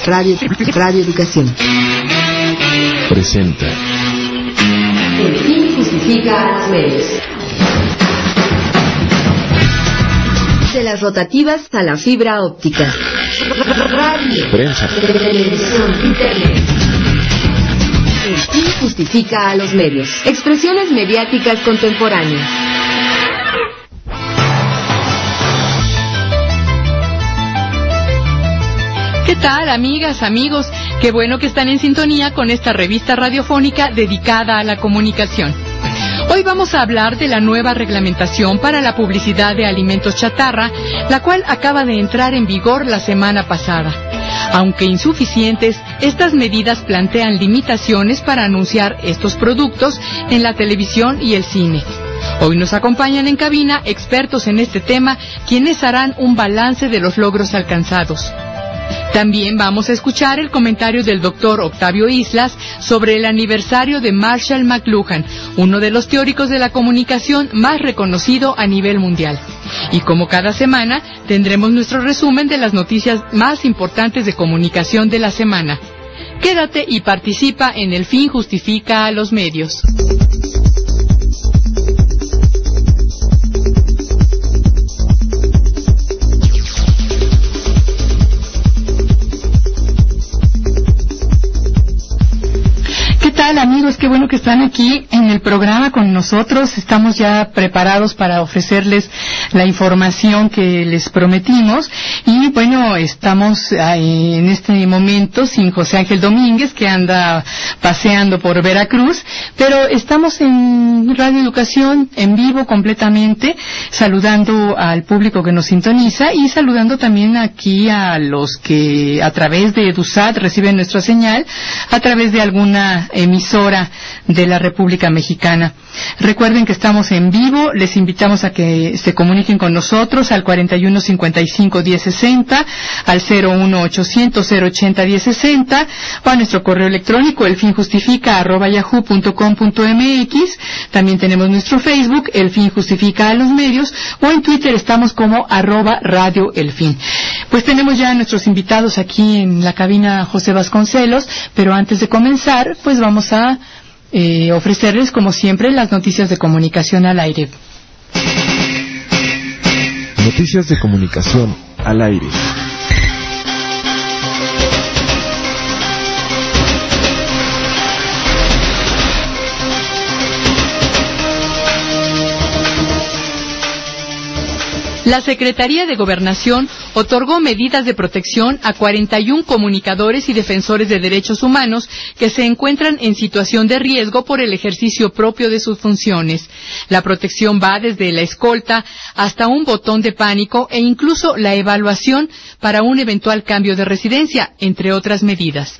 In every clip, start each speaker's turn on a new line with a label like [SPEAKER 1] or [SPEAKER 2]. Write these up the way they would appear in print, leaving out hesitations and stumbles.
[SPEAKER 1] Radio Educación
[SPEAKER 2] presenta
[SPEAKER 1] El fin justifica a los medios. De las rotativas a la fibra óptica. Radio,
[SPEAKER 2] prensa,
[SPEAKER 1] televisión, internet. El fin justifica a los medios. Expresiones mediáticas contemporáneas.
[SPEAKER 3] ¿Qué tal, amigas, amigos? Qué bueno que están en sintonía con esta revista radiofónica dedicada a la comunicación. Hoy vamos a hablar de la nueva reglamentación para la publicidad de alimentos chatarra, la cual acaba de entrar en vigor la semana pasada. Aunque insuficientes, estas medidas plantean limitaciones para anunciar estos productos en la televisión y el cine. Hoy nos acompañan en cabina expertos en este tema, quienes harán un balance de los logros alcanzados. También vamos a escuchar el comentario del doctor Octavio Islas sobre el aniversario de Marshall McLuhan, uno de los teóricos de la comunicación más reconocido a nivel mundial. Y como cada semana, tendremos nuestro resumen de las noticias más importantes de comunicación de la semana. Quédate y participa en El fin justifica a los medios. Hola amigos, qué bueno que están aquí en el programa con nosotros. Estamos ya preparados para ofrecerles la información que les prometimos. Y bueno, estamos en este momento sin José Ángel Domínguez, que anda paseando por Veracruz, pero estamos en Radio Educación en vivo completamente, saludando al público que nos sintoniza y saludando también aquí a los que a través de EduSat reciben nuestra señal, a través de alguna emisora de la República Mexicana. Recuerden que estamos en vivo, les invitamos a que se comuniquen con nosotros al 4155-1060, al 01800-080-1060, o a nuestro correo electrónico elfinjustifica@yahoo.com.mx. También tenemos nuestro Facebook, El Fin Justifica a los Medios, o en Twitter estamos como @Radio El Fin. Pues tenemos ya a nuestros invitados aquí en la cabina, José Vasconcelos, pero antes de comenzar, pues vamos a ofrecerles, como siempre, las noticias de comunicación al aire.
[SPEAKER 2] Noticias de comunicación al aire.
[SPEAKER 3] La Secretaría de Gobernación otorgó medidas de protección a 41 comunicadores y defensores de derechos humanos que se encuentran en situación de riesgo por el ejercicio propio de sus funciones. La protección va desde la escolta hasta un botón de pánico e incluso la evaluación para un eventual cambio de residencia, entre otras medidas.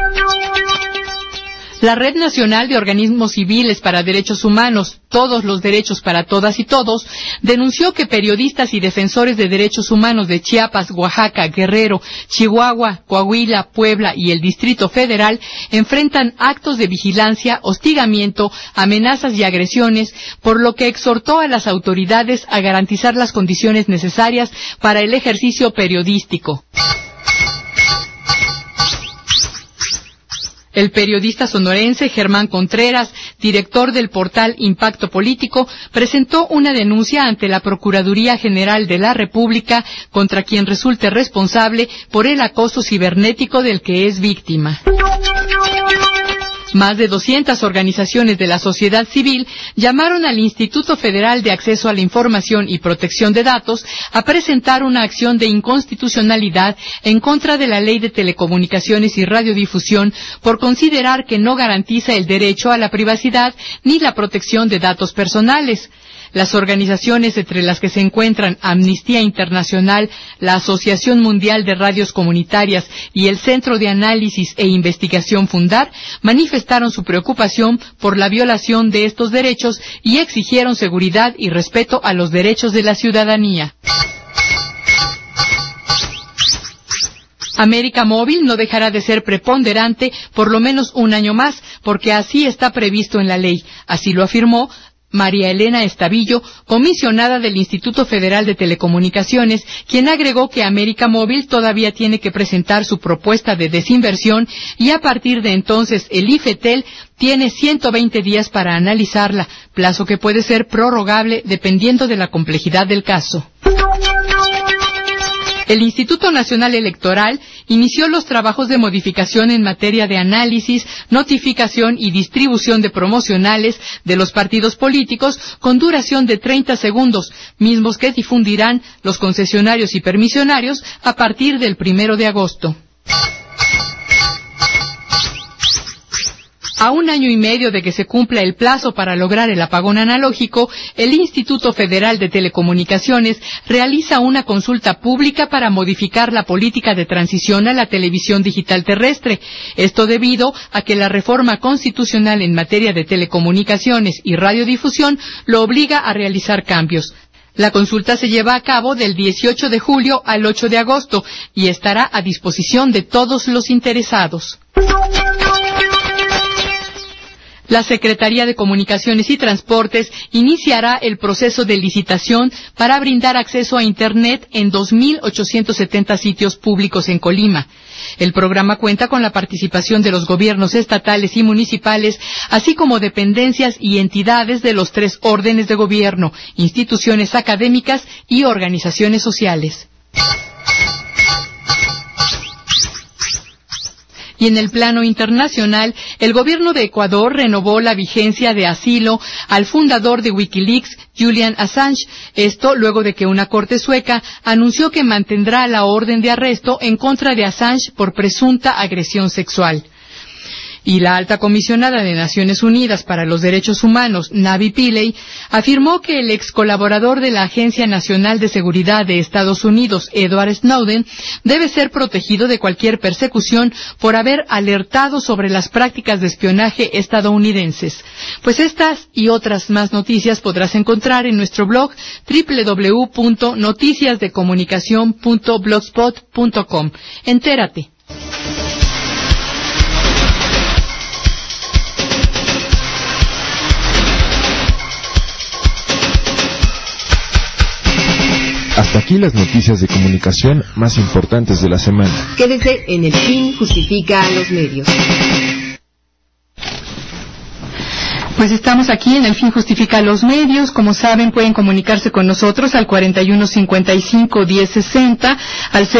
[SPEAKER 3] La Red Nacional de Organismos Civiles para Derechos Humanos, Todos los Derechos para Todas y Todos, denunció que periodistas y defensores de derechos humanos de Chiapas, Oaxaca, Guerrero, Chihuahua, Coahuila, Puebla y el Distrito Federal enfrentan actos de vigilancia, hostigamiento, amenazas y agresiones, por lo que exhortó a las autoridades a garantizar las condiciones necesarias para el ejercicio periodístico. El periodista sonorense Germán Contreras, director del portal Impacto Político, presentó una denuncia ante la Procuraduría General de la República contra quien resulte responsable por el acoso cibernético del que es víctima. Más de 200 organizaciones de la sociedad civil llamaron al Instituto Federal de Acceso a la Información y Protección de Datos a presentar una acción de inconstitucionalidad en contra de la Ley de Telecomunicaciones y Radiodifusión por considerar que no garantiza el derecho a la privacidad ni la protección de datos personales. Las organizaciones entre las que se encuentran Amnistía Internacional, la Asociación Mundial de Radios Comunitarias y el Centro de Análisis e Investigación Fundar manifestaron su preocupación por la violación de estos derechos y exigieron seguridad y respeto a los derechos de la ciudadanía. América Móvil no dejará de ser preponderante por lo menos un año más, porque así está previsto en la ley. Así lo afirmó María Elena Estavillo, comisionada del Instituto Federal de Telecomunicaciones, quien agregó que América Móvil todavía tiene que presentar su propuesta de desinversión y a partir de entonces el IFETEL tiene 120 días para analizarla, plazo que puede ser prorrogable dependiendo de la complejidad del caso. El Instituto Nacional Electoral inició los trabajos de modificación en materia de análisis, notificación y distribución de promocionales de los partidos políticos con duración de 30 segundos, mismos que difundirán los concesionarios y permisionarios a partir del 1 de agosto. A 1 año y medio de que se cumpla el plazo para lograr el apagón analógico, el Instituto Federal de Telecomunicaciones realiza una consulta pública para modificar la política de transición a la televisión digital terrestre. Esto debido a que la reforma constitucional en materia de telecomunicaciones y radiodifusión lo obliga a realizar cambios. La consulta se lleva a cabo del 18 de julio al 8 de agosto y estará a disposición de todos los interesados. La Secretaría de Comunicaciones y Transportes iniciará el proceso de licitación para brindar acceso a Internet en 2.870 sitios públicos en Colima. El programa cuenta con la participación de los gobiernos estatales y municipales, así como dependencias y entidades de los 3 órdenes de gobierno, instituciones académicas y organizaciones sociales. Y en el plano internacional, el gobierno de Ecuador renovó la vigencia de asilo al fundador de Wikileaks, Julian Assange. Esto luego de que una corte sueca anunció que mantendrá la orden de arresto en contra de Assange por presunta agresión sexual. Y la alta comisionada de Naciones Unidas para los Derechos Humanos, Navi Pillay, afirmó que el ex colaborador de la Agencia Nacional de Seguridad de Estados Unidos, Edward Snowden, debe ser protegido de cualquier persecución por haber alertado sobre las prácticas de espionaje estadounidenses. Pues estas y otras más noticias podrás encontrar en nuestro blog www.noticiasdecomunicacion.blogspot.com. Entérate.
[SPEAKER 2] Hasta aquí las noticias de comunicación más importantes de la semana.
[SPEAKER 1] Quédese en El Fin Justifica a los Medios.
[SPEAKER 3] Pues estamos aquí en El Fin Justifica a los Medios. Como saben, pueden comunicarse con nosotros al 4155-1060, al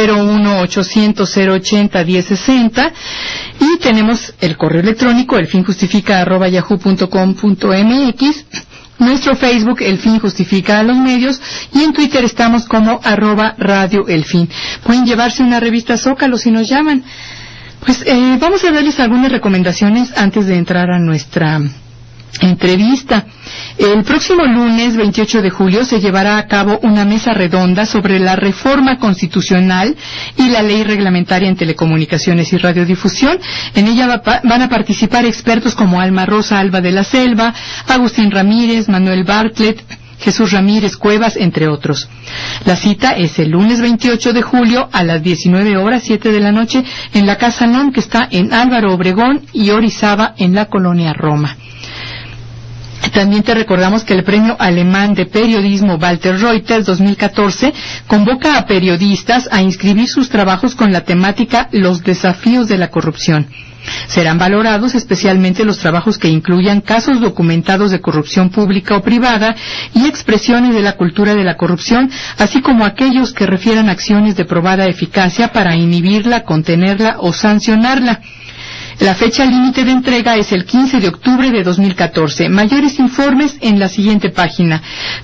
[SPEAKER 3] 01800-080-1060. Y tenemos el correo electrónico, elfinjustifica@yahoo.com.mx. Nuestro Facebook, El Fin Justifica a los Medios, y en Twitter estamos como @Radio El Fin. Pueden llevarse una revista Zócalo si nos llaman. Pues vamos a darles algunas recomendaciones antes de entrar a nuestra entrevista. El próximo lunes 28 de julio se llevará a cabo una mesa redonda sobre la reforma constitucional y la ley reglamentaria en telecomunicaciones y radiodifusión. En ella van a participar expertos como Alma Rosa Alba de la Selva, Agustín Ramírez, Manuel Bartlett, Jesús Ramírez Cuevas, entre otros. La cita es el lunes 28 de julio a las 19 horas, 7 de la noche, en la Casa NOM, que está en Álvaro Obregón y Orizaba, en la colonia Roma. También te recordamos que el Premio Alemán de Periodismo Walter Reuters 2014 convoca a periodistas a inscribir sus trabajos con la temática Los desafíos de la corrupción. Serán valorados especialmente los trabajos que incluyan casos documentados de corrupción pública o privada y expresiones de la cultura de la corrupción, así como aquellos que refieran acciones de probada eficacia para inhibirla, contenerla o sancionarla. La fecha límite de entrega es el 15 de octubre de 2014. Mayores informes en la siguiente página: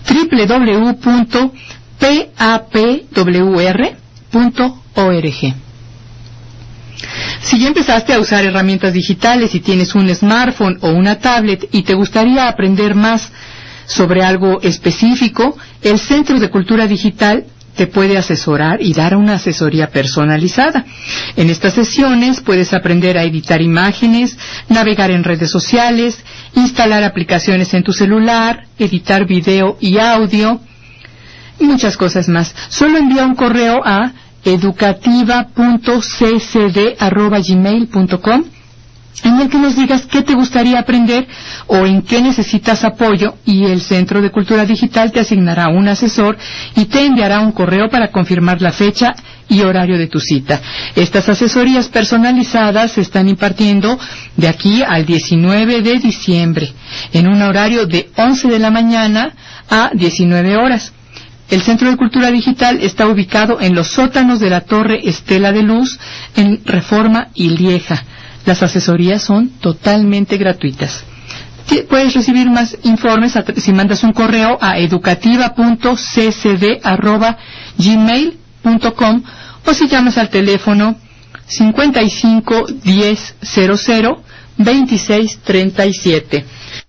[SPEAKER 3] www.papwr.org. Si ya empezaste a usar herramientas digitales y tienes un smartphone o una tablet y te gustaría aprender más sobre algo específico, el Centro de Cultura Digital te puede asesorar y dar una asesoría personalizada. En estas sesiones puedes aprender a editar imágenes, navegar en redes sociales, instalar aplicaciones en tu celular, editar video y audio y muchas cosas más. Solo envía un correo a educativa.ccd@gmail.com en el que nos digas qué te gustaría aprender o en qué necesitas apoyo, y el Centro de Cultura Digital te asignará un asesor y te enviará un correo para confirmar la fecha y horario de tu cita. Estas asesorías personalizadas se están impartiendo de aquí al 19 de diciembre, en un horario de 11 de la mañana a 19 horas. El Centro de Cultura Digital está ubicado en los sótanos de la Torre Estela de Luz, en Reforma y Lieja. Las asesorías son totalmente gratuitas. Puedes recibir más informes si mandas un correo a educativa.ccd@gmail.com o si llamas al teléfono 55 10 00 26 37.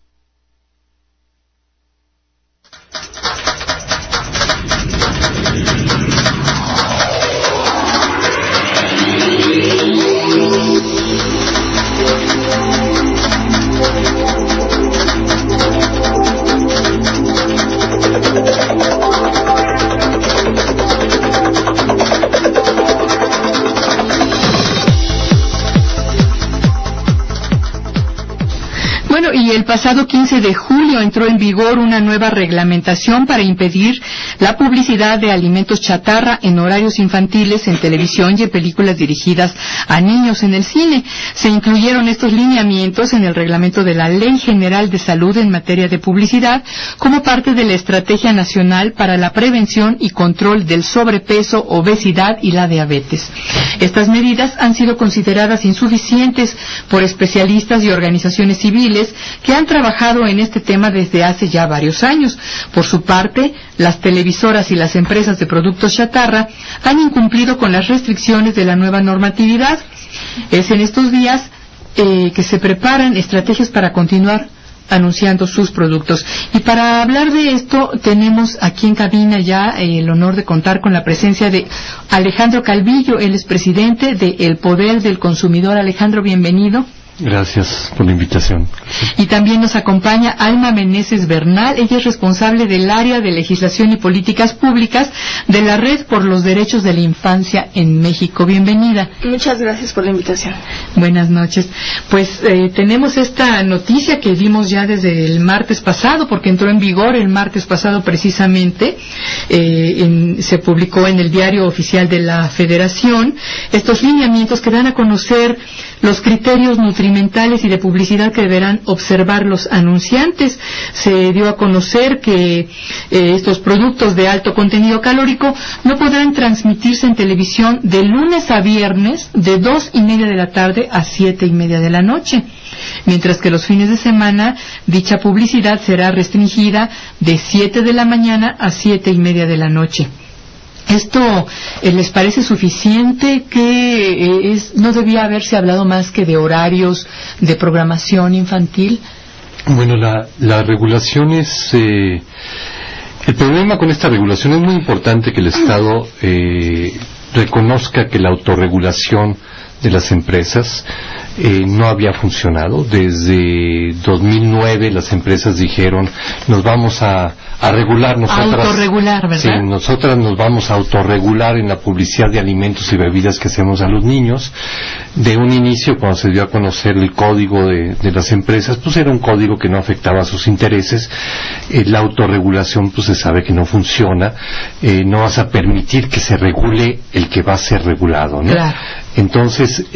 [SPEAKER 3] Y el pasado 15 de julio entró en vigor una nueva reglamentación para impedir la publicidad de alimentos chatarra en horarios infantiles en televisión y en películas dirigidas a niños en el cine. Se incluyeron estos lineamientos en el reglamento de la Ley General de Salud en materia de publicidad como parte de la Estrategia Nacional para la Prevención y Control del Sobrepeso, Obesidad y la Diabetes. Estas medidas han sido consideradas insuficientes por especialistas y organizaciones civiles que han trabajado en este tema desde hace ya varios años. Por su parte, las televisoras y las empresas de productos chatarra han incumplido con las restricciones de la nueva normatividad. Es en estos días que se preparan estrategias para continuar anunciando sus productos. Y para hablar de esto, tenemos aquí en cabina ya el honor de contar con la presencia de Alejandro Calvillo. Él es presidente de El Poder del Consumidor. Alejandro, bienvenido.
[SPEAKER 4] Gracias por la invitación.
[SPEAKER 3] Y también nos acompaña Alma Meneses Bernal. Ella es responsable del área de Legislación y Políticas Públicas de la Red por los Derechos de la Infancia en México. Bienvenida.
[SPEAKER 5] Muchas gracias por la invitación.
[SPEAKER 3] Buenas noches. Pues tenemos esta noticia que vimos ya desde el martes pasado, porque entró en vigor el martes pasado precisamente. Se publicó en el Diario Oficial de la Federación estos lineamientos que dan a conocer los criterios nutrimentales y de publicidad que deberán observar los anunciantes. Se dio a conocer que estos productos de alto contenido calórico no podrán transmitirse en televisión de lunes a viernes de 2:30 de la tarde a 7:30 de la noche, mientras que los fines de semana dicha publicidad será restringida de 7 de la mañana a 7:30 de la noche. ¿Esto les parece suficiente? Que no debía haberse hablado más que de horarios de programación infantil.
[SPEAKER 4] Bueno, la regulación es... el problema con esta regulación es muy importante que el Estado reconozca que la autorregulación de las empresas no había funcionado. Desde 2009 las empresas dijeron, nos vamos a regular nosotras.
[SPEAKER 3] Autorregular, ¿verdad?
[SPEAKER 4] Sí, nosotras nos vamos a autorregular en la publicidad de alimentos y bebidas que hacemos a los niños. De un inicio, cuando se dio a conocer el código de las empresas, pues era un código que no afectaba a sus intereses. La autorregulación, pues se sabe que no funciona. No vas a permitir que se regule el que va a ser regulado, ¿no?
[SPEAKER 3] Claro.
[SPEAKER 4] Entonces,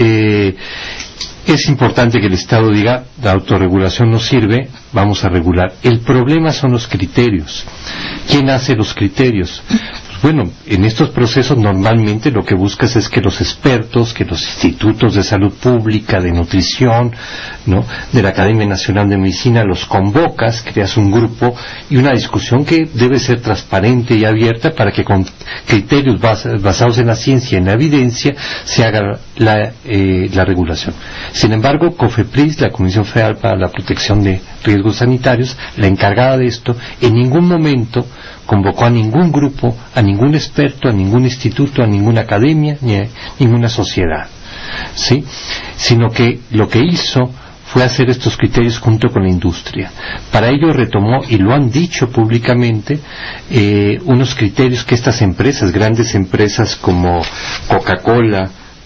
[SPEAKER 4] es importante que el Estado diga, la autorregulación no sirve, vamos a regular. El problema son los criterios. ¿Quién hace los criterios? Bueno, en estos procesos normalmente lo que buscas es que los expertos, que los institutos de salud pública, de nutrición, ¿no?, de la Academia Nacional de Medicina, los convocas, creas un grupo y una discusión que debe ser transparente y abierta para que con criterios basados en la ciencia y en la evidencia se haga la regulación. Sin embargo, COFEPRIS, la Comisión Federal para la Protección de Riesgos Sanitarios, la encargada de esto, en ningún momento convocó a ningún grupo, a ningún experto, a ningún instituto, a ninguna academia, ni a ninguna sociedad, ¿sí? Sino que lo que hizo fue hacer estos criterios junto con la industria. Para ello retomó, y lo han dicho públicamente, unos criterios que estas empresas, grandes empresas como Coca-Cola,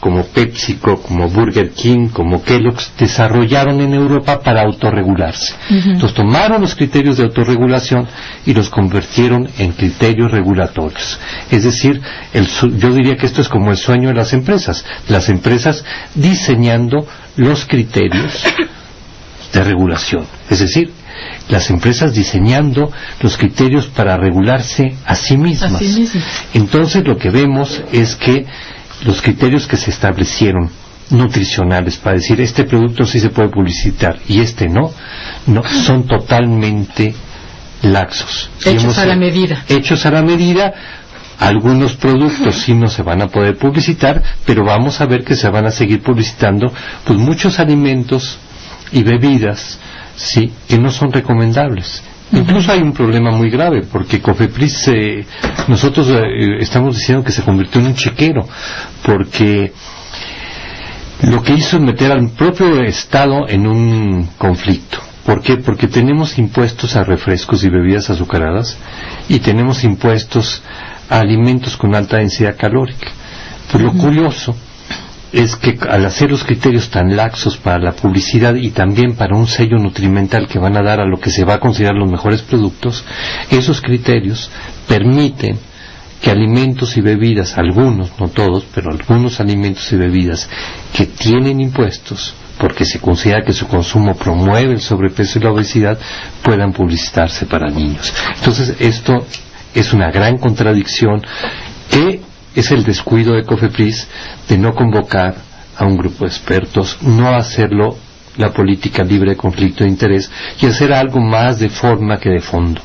[SPEAKER 4] como PepsiCo, como Burger King, como Kellogg's, desarrollaron en Europa para autorregularse. Entonces tomaron los criterios de autorregulación y los convirtieron en criterios regulatorios. Es decir, yo diría que esto es como el sueño de las empresas diseñando los criterios de regulación. Es decir, las empresas diseñando los criterios para regularse a sí mismas. Entonces lo que vemos es que los criterios que se establecieron nutricionales para decir este producto sí se puede publicitar y este no son totalmente laxos.
[SPEAKER 3] Hechos a la medida.
[SPEAKER 4] Algunos productos sí no se van a poder publicitar, pero vamos a ver que se van a seguir publicitando pues muchos alimentos y bebidas sí que no son recomendables. Incluso hay un problema muy grave porque Cofepris nosotros estamos diciendo que se convirtió en un chequero, porque lo que hizo es meter al propio Estado en un conflicto. ¿Por qué? Porque tenemos impuestos a refrescos y bebidas azucaradas y tenemos impuestos a alimentos con alta densidad calórica. Pues lo curioso es que al hacer los criterios tan laxos para la publicidad y también para un sello nutrimental que van a dar a lo que se va a considerar los mejores productos, esos criterios permiten que alimentos y bebidas, algunos, no todos, pero algunos alimentos y bebidas que tienen impuestos, porque se considera que su consumo promueve el sobrepeso y la obesidad, puedan publicitarse para niños. Entonces esto es una gran contradicción que es el descuido de Cofepris de no convocar a un grupo de expertos, no hacerlo la política libre de conflicto de interés y hacer algo más de forma que de fondo.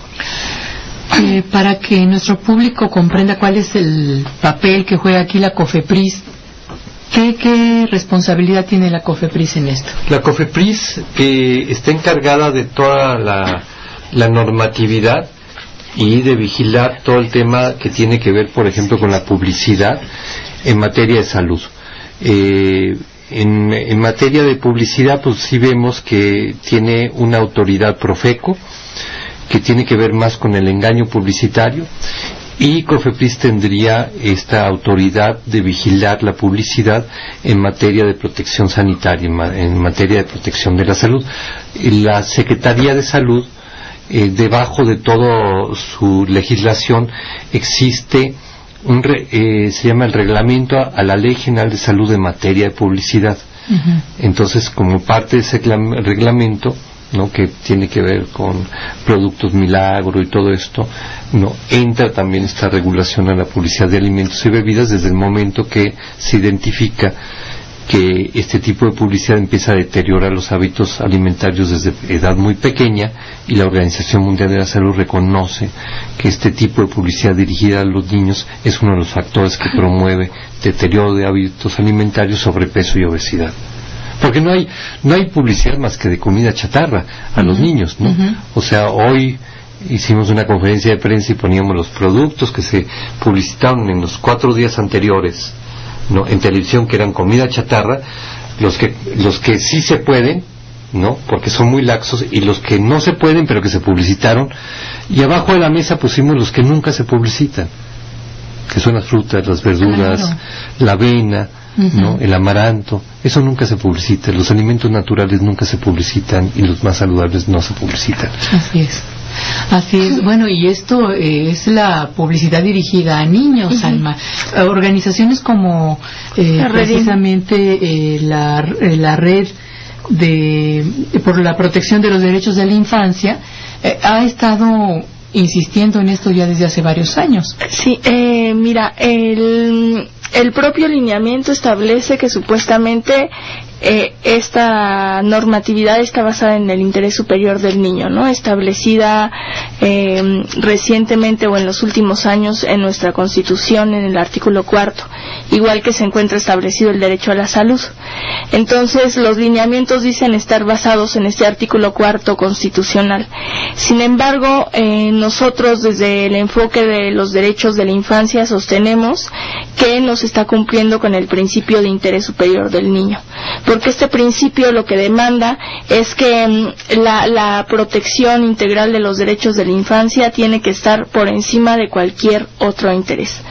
[SPEAKER 3] Para que nuestro público comprenda cuál es el papel que juega aquí la Cofepris, ¿qué responsabilidad tiene la Cofepris en esto?
[SPEAKER 4] La Cofepris está encargada de toda la normatividad y de vigilar todo el tema que tiene que ver, por ejemplo, con la publicidad en materia de salud. En materia de publicidad, pues sí vemos que tiene una autoridad Profeco, que tiene que ver más con el engaño publicitario, y Cofepris tendría esta autoridad de vigilar la publicidad en materia de protección sanitaria, en materia de protección de la salud. Y la Secretaría de Salud, debajo de toda su legislación existe se llama el reglamento a la Ley General de Salud en materia de publicidad. Entonces, como parte de ese reglamento, que tiene que ver con productos milagro y todo esto, entra también esta regulación a la publicidad de alimentos y bebidas desde el momento que se identifica que este tipo de publicidad empieza a deteriorar los hábitos alimentarios desde edad muy pequeña, y la Organización Mundial de la Salud reconoce que este tipo de publicidad dirigida a los niños es uno de los factores que promueve deterioro de hábitos alimentarios, sobrepeso y obesidad. Porque no hay publicidad más que de comida chatarra a los niños, O sea, hoy hicimos una conferencia de prensa y poníamos los productos que se publicitaron en los 4 días anteriores en televisión, que eran comida chatarra, los que sí se pueden, porque son muy laxos, y los que no se pueden pero que se publicitaron, y abajo de la mesa pusimos los que nunca se publicitan, que son las frutas, las verduras, la avena, el amaranto. Eso nunca se publicita. Los alimentos naturales nunca se publicitan y los más saludables no se publicitan.
[SPEAKER 3] Así es. Bueno, y esto es la publicidad dirigida a niños, Alma. Organizaciones como precisamente la red por la protección de los derechos de la infancia ha estado insistiendo en esto ya desde hace varios años.
[SPEAKER 5] Sí, mira, el propio lineamiento establece que supuestamente esta normatividad está basada en el interés superior del niño, establecida recientemente o en los últimos años en nuestra Constitución, en el artículo 4, igual que se encuentra establecido el derecho a la salud. Entonces, los lineamientos dicen estar basados en este artículo 4 constitucional. Sin embargo, nosotros desde el enfoque de los derechos de la infancia sostenemos que no se está cumpliendo con el principio de interés superior del niño, porque este principio lo que demanda es que la protección integral de los derechos de la infancia tiene que estar por encima de cualquier otro interés.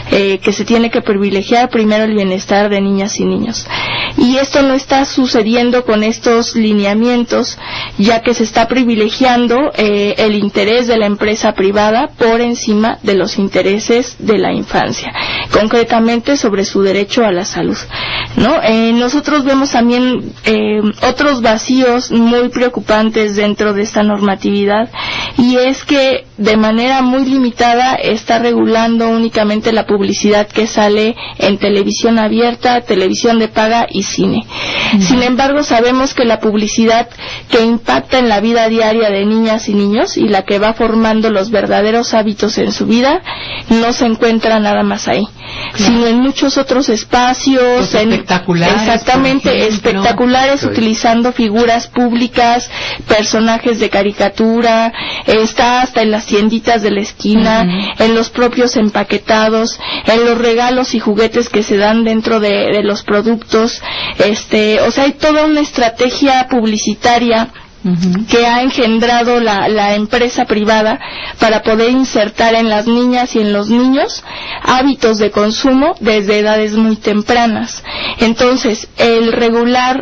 [SPEAKER 5] que se tiene que privilegiar primero el bienestar de niñas y niños. Y esto no está sucediendo con estos lineamientos, ya que se está privilegiando el interés de la empresa privada por encima de los intereses de la infancia, concretamente sobre su derecho a la salud, ¿no? Nosotros vemos también otros vacíos muy preocupantes dentro de esta normatividad, y es que de manera muy limitada está regulando únicamente la publicidad que sale en televisión abierta, televisión de paga y cine. Sin embargo, sabemos que la publicidad que impacta en la vida diaria de niñas y niños y la que va formando los verdaderos hábitos en su vida no se encuentra nada más ahí, sino en muchos otros espacios,
[SPEAKER 3] espectaculares,
[SPEAKER 5] exactamente, espectaculares, utilizando figuras públicas, personajes de caricatura, está hasta en las tienditas de la esquina, en los propios empaquetados, en los regalos y juguetes que se dan dentro de los productos, o sea, hay toda una estrategia publicitaria que ha engendrado la empresa privada para poder insertar en las niñas y en los niños hábitos de consumo desde edades muy tempranas. Entonces, el regular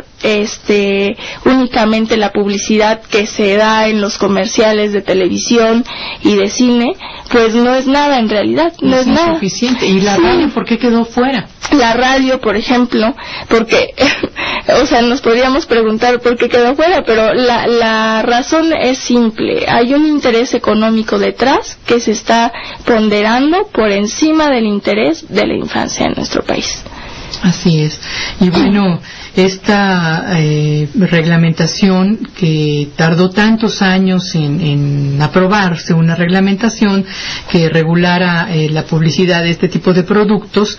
[SPEAKER 5] únicamente la publicidad que se da en los comerciales de televisión y de cine, pues no es nada en realidad, no es nada
[SPEAKER 3] suficiente. ¿Y la radio por qué quedó fuera?
[SPEAKER 5] La radio, por ejemplo, porque, o sea, nos podríamos preguntar por qué quedó fuera, pero la razón es simple. Hay un interés económico detrás que se está ponderando por encima del interés de la infancia en nuestro país.
[SPEAKER 3] Así es. Y bueno, esta reglamentación que tardó tantos años en aprobarse, una reglamentación que regulara la publicidad de este tipo de productos,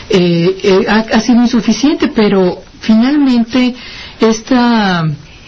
[SPEAKER 3] ha sido insuficiente, pero finalmente esta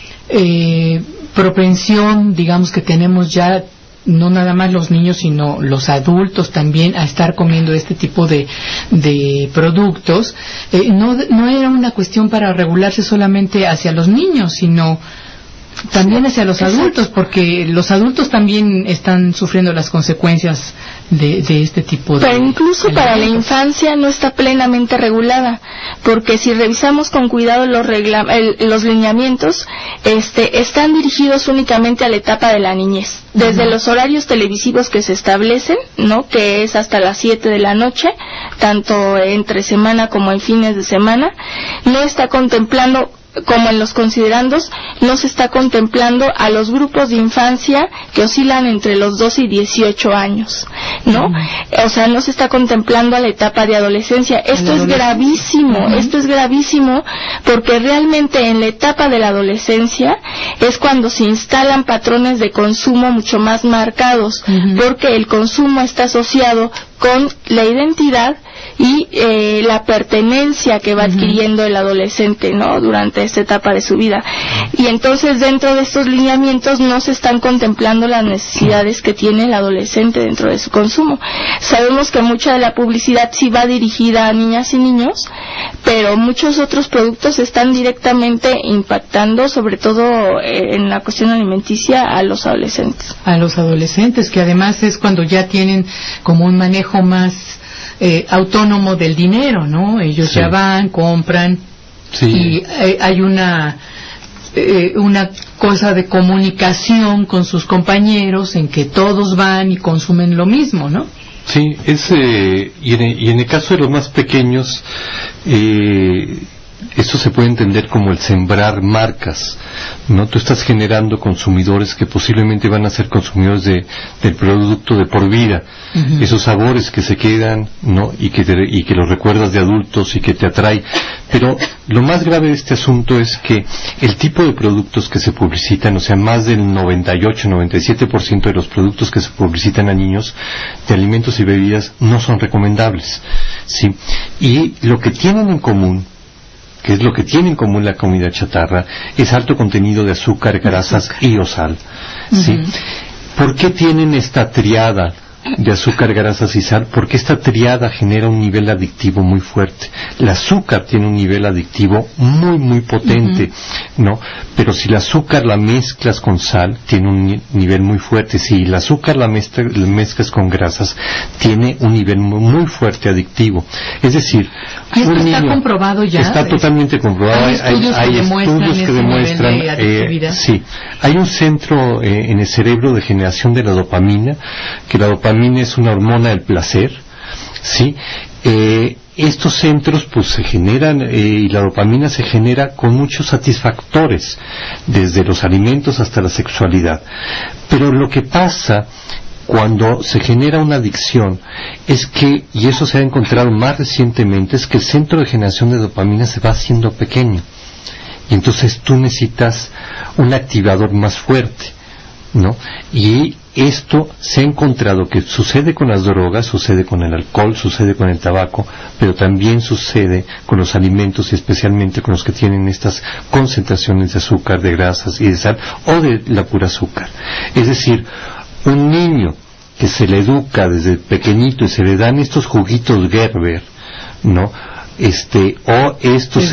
[SPEAKER 3] propensión, digamos, que tenemos ya, no nada más los niños sino los adultos también, a estar comiendo este tipo de productos, no era una cuestión para regularse solamente hacia los niños, sino también hacia los adultos, porque los adultos también están sufriendo las consecuencias de este tipo de...
[SPEAKER 5] Pero incluso para la infancia no está plenamente regulada, porque si revisamos con cuidado los lineamientos, están dirigidos únicamente a la etapa de la niñez, desde los horarios televisivos que se establecen, ¿no?, que es hasta las 7 de la noche, tanto entre semana como en fines de semana. No está contemplando, como en los considerandos, no se está contemplando a los grupos de infancia que oscilan entre los 12 y 18 años, ¿no? O sea, no se está contemplando a la etapa de adolescencia. Esto es gravísimo, porque realmente en la etapa de la adolescencia es cuando se instalan patrones de consumo mucho más marcados, porque el consumo está asociado con la identidad y la pertenencia que va adquiriendo el adolescente, ¿no?, durante esta etapa de su vida. Y entonces dentro de estos lineamientos no se están contemplando las necesidades que tiene el adolescente dentro de su consumo. Sabemos que mucha de la publicidad sí va dirigida a niñas y niños, pero muchos otros productos están directamente impactando, sobre todo en la cuestión alimenticia, a los adolescentes.
[SPEAKER 3] A los adolescentes, que además es cuando ya tienen como un manejo más autónomo del dinero, ¿no? Ellos ya van, compran, y hay una cosa de comunicación con sus compañeros en que todos van y consumen lo mismo, ¿no?
[SPEAKER 4] Sí, y en el caso de los más pequeños, esto se puede entender como el sembrar marcas, ¿no? Tú estás generando consumidores que posiblemente van a ser consumidores del producto de por vida, esos sabores que se quedan, ¿no?, y que los recuerdas de adultos y que te atrae. Pero lo más grave de este asunto es que el tipo de productos que se publicitan, o sea, más del 98-97% de los productos que se publicitan a niños de alimentos y bebidas no son recomendables, ¿sí? Y lo que tienen en común, que es lo que tiene en común la comida chatarra, es alto contenido de azúcar, grasas y o sal, ¿sí? ¿Por qué tienen esta triada de azúcar, grasas y sal, porque esta triada genera un nivel adictivo muy fuerte. El azúcar tiene un nivel adictivo muy potente, ¿no? Pero si el azúcar la mezclas con sal, tiene un nivel muy fuerte. Si el azúcar la mezclas con grasas, tiene un nivel muy fuerte adictivo. Es decir,
[SPEAKER 3] ¿esto está comprobado ya?
[SPEAKER 4] Está totalmente comprobado. Hay estudios que demuestran sí. Hay un centro en el cerebro de generación de la dopamina, que la dopamina es una hormona del placer, ¿sí? Estos centros pues se generan y la dopamina se genera con muchos satisfactores, desde los alimentos hasta la sexualidad. Pero lo que pasa cuando se genera una adicción es que, y eso se ha encontrado más recientemente, es que el centro de generación de dopamina se va haciendo pequeño. Y entonces tú necesitas un activador más fuerte, ¿no? Y esto se ha encontrado que sucede con las drogas, sucede con el alcohol, sucede con el tabaco, pero también sucede con los alimentos y especialmente con los que tienen estas concentraciones de azúcar, de grasas y de sal o de la pura azúcar. Es decir, un niño que se le educa desde pequeñito y se le dan estos juguitos Gerber, ¿no? O estos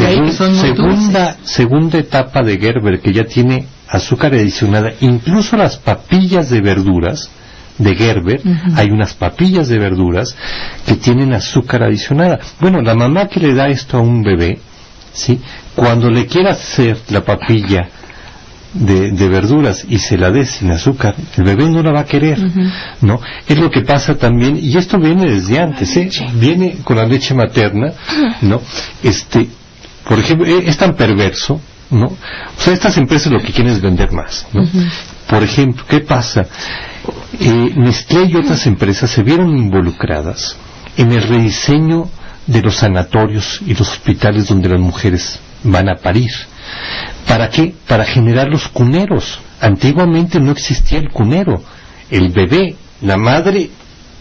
[SPEAKER 4] segunda etapa de Gerber, que ya tiene azúcar adicionada, incluso las papillas de verduras de Gerber, hay unas papillas de verduras que tienen azúcar adicionada. Bueno, la mamá que le da esto a un bebé, ¿sí? Cuando le quiera hacer la papilla de verduras y se la dé sin azúcar, el bebé no la va a querer, ¿no? Es lo que pasa también, y esto viene desde antes, viene con la leche materna, ¿no? Por ejemplo, es tan perverso, ¿no? O sea, estas empresas lo que quieren es vender más, ¿no? Por ejemplo, ¿qué pasa? Nestlé y otras empresas se vieron involucradas en el rediseño de los sanatorios y los hospitales donde las mujeres van a parir. ¿Para qué? Para generar los cuneros. Antiguamente no existía el cunero. El bebé, la madre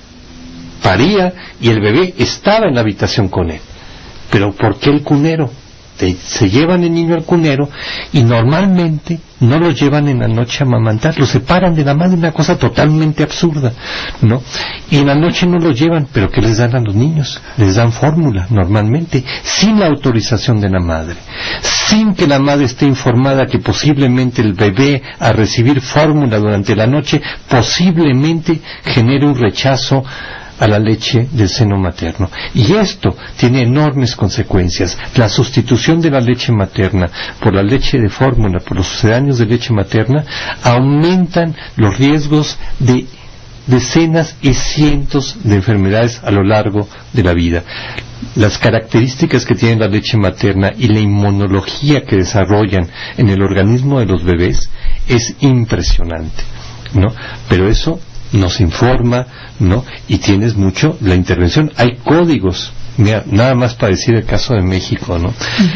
[SPEAKER 4] paría y el bebé estaba en la habitación con él. Pero ¿por qué el cunero? Se llevan el niño al cunero y normalmente no lo llevan en la noche a amamantar, lo separan de la madre, una cosa totalmente absurda, ¿no? Y en la noche no lo llevan, pero ¿qué les dan a los niños? Les dan fórmula, normalmente, sin la autorización de la madre, sin que la madre esté informada que posiblemente el bebé, al recibir fórmula durante la noche, posiblemente genere un rechazo a la leche del seno materno. Y esto tiene enormes consecuencias. La sustitución de la leche materna por la leche de fórmula, por los sucedáneos de leche materna, aumentan los riesgos de decenas y cientos de enfermedades a lo largo de la vida. Las características que tiene la leche materna y la inmunología que desarrollan en el organismo de los bebés es impresionante, ¿no? Pero eso nos informa, ¿no? Y tienes mucho la intervención. Hay códigos. Mira, nada más para decir el caso de México, ¿no?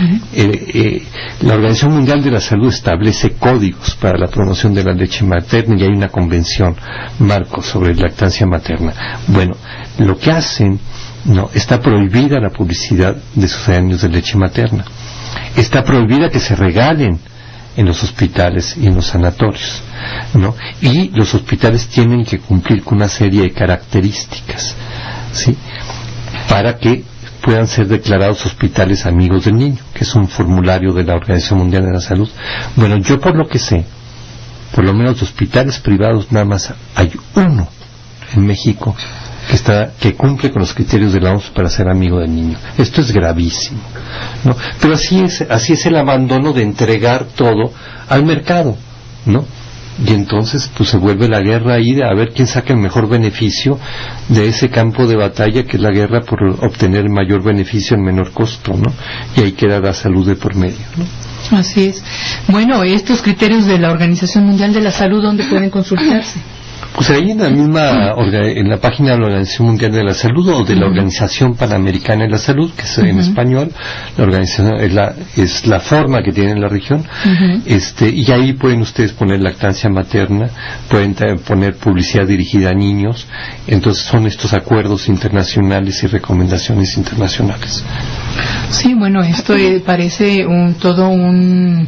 [SPEAKER 4] La Organización Mundial de la Salud establece códigos para la promoción de la leche materna y hay una convención marco sobre lactancia materna. Bueno, lo que hacen, no, está prohibida la publicidad de sucedáneos de leche materna. Está prohibida que se regalen en los hospitales y en los sanatorios, ¿no? Y los hospitales tienen que cumplir con una serie de características, ¿sí? Para que puedan ser declarados hospitales amigos del niño, que es un formulario de la Organización Mundial de la Salud. Bueno, yo por lo que sé, por lo menos de hospitales privados nada más hay uno en México que cumple con los criterios de la OMS para ser amigo del niño. Esto es gravísimo, ¿no? Pero así es el abandono de entregar todo al mercado, ¿no? Y entonces pues se vuelve la guerra ahí de a ver quién saca el mejor beneficio de ese campo de batalla, que es la guerra por obtener el mayor beneficio en menor costo, ¿no? Y ahí queda la salud de por medio, ¿no?
[SPEAKER 3] Así es. Bueno, estos criterios de la Organización Mundial de la Salud, ¿dónde pueden consultarse?
[SPEAKER 4] Pues ahí en la misma, en la página de la Organización Mundial de la Salud o de la Organización Panamericana de la Salud, que es en español, la organización es la forma que tiene la región, y ahí pueden ustedes poner lactancia materna, pueden poner publicidad dirigida a niños, entonces son estos acuerdos internacionales y recomendaciones internacionales.
[SPEAKER 3] Sí, bueno, esto parece todo un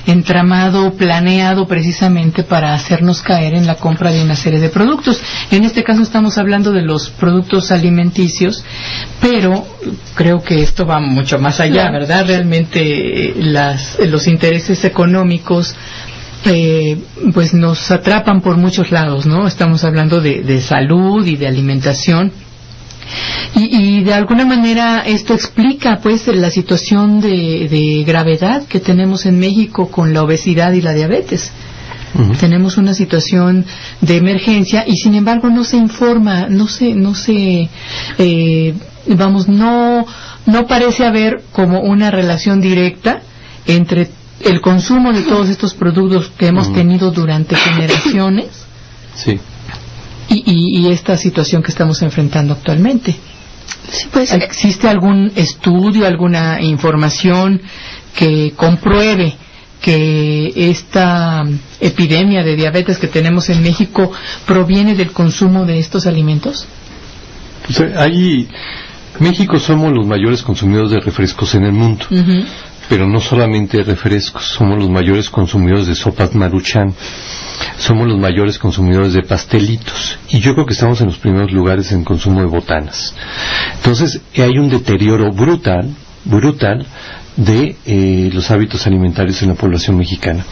[SPEAKER 3] entramado planeado precisamente para hacernos caer en la compra de una serie de productos. En este caso estamos hablando de los productos alimenticios, pero creo que esto va mucho más allá, ¿verdad? Realmente los intereses económicos pues nos atrapan por muchos lados, ¿no? Estamos hablando de salud y de alimentación. Y de alguna manera esto explica pues la situación de gravedad que tenemos en México con la obesidad y la diabetes. Tenemos una situación de emergencia y sin embargo no se informa, no parece haber como una relación directa entre el consumo de todos estos productos que hemos tenido durante generaciones.
[SPEAKER 4] Sí.
[SPEAKER 3] Y esta situación que estamos enfrentando actualmente.
[SPEAKER 5] Sí, pues,
[SPEAKER 3] ¿existe algún estudio, alguna información que compruebe que esta epidemia de diabetes que tenemos en México proviene del consumo de estos alimentos?
[SPEAKER 4] Pues México somos los mayores consumidores de refrescos en el mundo. Pero no solamente refrescos, somos los mayores consumidores de sopas Maruchan, somos los mayores consumidores de pastelitos, y yo creo que estamos en los primeros lugares en consumo de botanas. Entonces hay un deterioro brutal de los hábitos alimentarios en la población mexicana.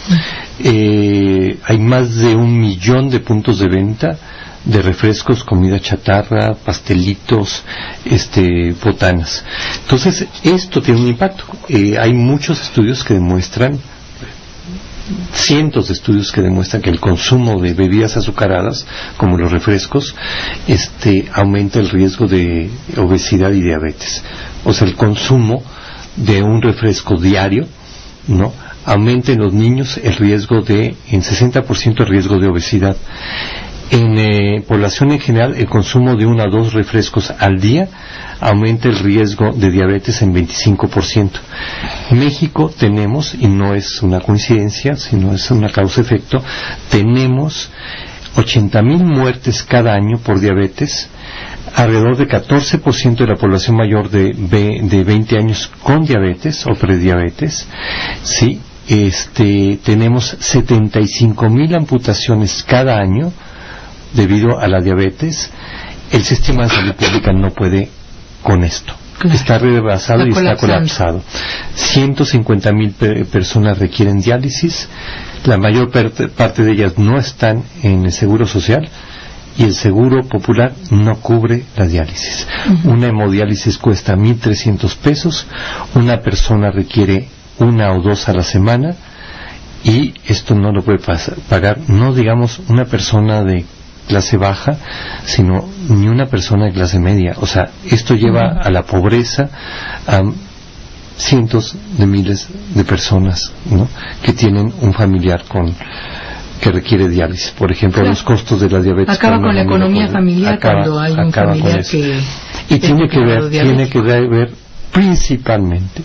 [SPEAKER 4] Hay más de 1 millón de puntos de venta de refrescos, comida chatarra, pastelitos, botanas. Entonces, esto tiene un impacto. Hay muchos estudios que demuestran, cientos de estudios que demuestran que el consumo de bebidas azucaradas, como los refrescos, aumenta el riesgo de obesidad y diabetes. O sea, el consumo de un refresco diario, ¿no?, aumenta en los niños el riesgo en 60% el riesgo de obesidad. En población en general, el consumo de 1 a 2 refrescos al día aumenta el riesgo de diabetes en 25%. En México tenemos, y no es una coincidencia, sino es una causa-efecto, tenemos 80,000 muertes cada año por diabetes, alrededor de 14% de la población mayor de 20 años con diabetes o prediabetes, ¿sí? Tenemos 75,000 amputaciones cada año debido a la diabetes. El sistema de salud pública no puede con esto. Claro. Está rebasado y está colapsado. 150,000 personas requieren diálisis. La mayor parte de ellas no están en el Seguro Social y el Seguro Popular no cubre la diálisis. Una hemodiálisis cuesta 1,300 pesos. Una persona requiere 1 o 2 a la semana y esto no lo puede pagar, no digamos una persona de clase baja, sino ni una persona de clase media. O sea, esto lleva a la pobreza a cientos de miles de personas, ¿no?, que tienen un familiar que requiere diálisis. Por ejemplo, los costos de la diabetes
[SPEAKER 3] acaba con la economía familiar cuando hay un familiar que
[SPEAKER 4] y tiene que ver principalmente,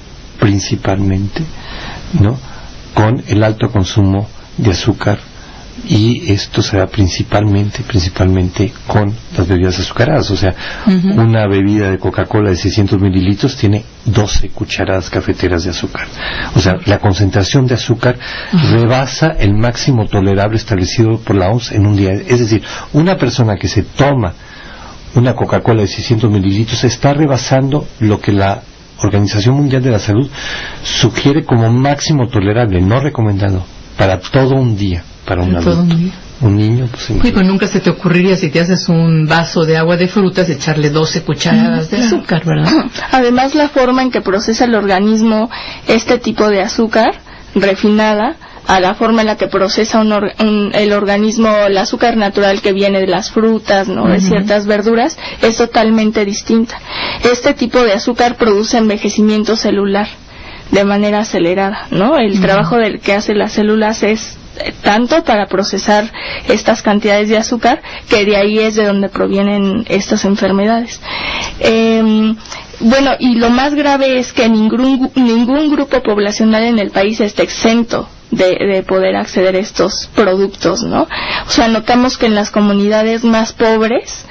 [SPEAKER 4] ¿no?, con el alto consumo de azúcar, y esto se da principalmente con las bebidas azucaradas. O sea, una bebida de Coca-Cola de 600 mililitros tiene 12 cucharadas cafeteras de azúcar. O sea, la concentración de azúcar rebasa el máximo tolerable establecido por la OMS en un día. Es decir, una persona que se toma una Coca-Cola de 600 mililitros está rebasando lo que la Organización Mundial de la Salud sugiere como máximo tolerable, no recomendado, para todo un día. Para un adulto. Un niño, pues
[SPEAKER 3] nunca se te ocurriría, si te haces un vaso de agua de frutas, echarle 12 cucharadas de azúcar, ¿verdad?
[SPEAKER 5] Además, la forma en que procesa el organismo este tipo de azúcar refinada, a la forma en la que procesa el organismo el azúcar natural que viene de las frutas, ¿no?, de ciertas verduras, es totalmente distinta. Este tipo de azúcar produce envejecimiento celular de manera acelerada, ¿no? El trabajo que hace las células es tanto para procesar estas cantidades de azúcar, que de ahí es de donde provienen estas enfermedades. Bueno, y lo más grave es que ningún grupo poblacional en el país está exento de poder acceder a estos productos, ¿no? O sea, notamos que en las comunidades más pobres,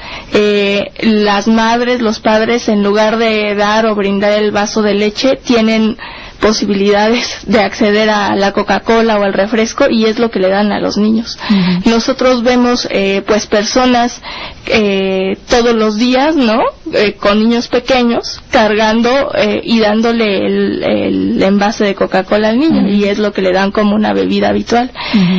[SPEAKER 5] las madres, los padres, en lugar de dar o brindar el vaso de leche, tienen posibilidades de acceder a la Coca-Cola o al refresco, y es lo que le dan a los niños. Nosotros vemos pues personas todos los días, ¿no? Con niños pequeños cargando y dándole el envase de Coca-Cola al niño, y es lo que le dan como una bebida habitual.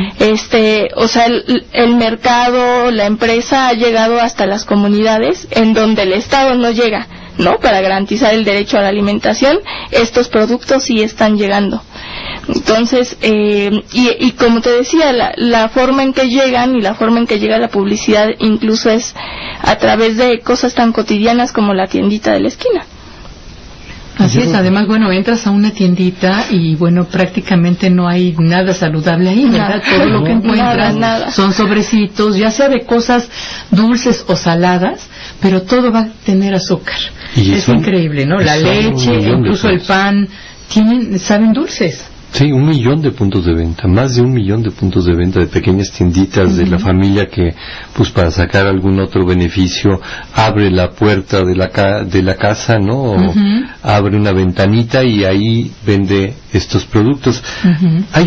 [SPEAKER 5] O sea, el mercado, la empresa ha llegado hasta las comunidades en donde el Estado no llega, ¿no? Para garantizar el derecho a la alimentación, estos productos sí están llegando. Entonces, y como te decía, la forma en que llegan y la forma en que llega la publicidad incluso es a través de cosas tan cotidianas como la tiendita de la esquina.
[SPEAKER 3] Así es, además, bueno, entras a una tiendita y, bueno, prácticamente no hay nada saludable ahí, ¿verdad? Todo lo que encuentras son sobrecitos, ya sea de cosas dulces o saladas, pero todo va a tener azúcar. Es increíble, ¿no? La leche, incluso el pan, saben dulces.
[SPEAKER 4] Sí, 1 millón de puntos de venta, más de 1 millón de puntos de venta de pequeñas tienditas de la familia que, pues para sacar algún otro beneficio, abre la puerta de la casa, ¿no? O abre una ventanita y ahí vende estos productos. Hay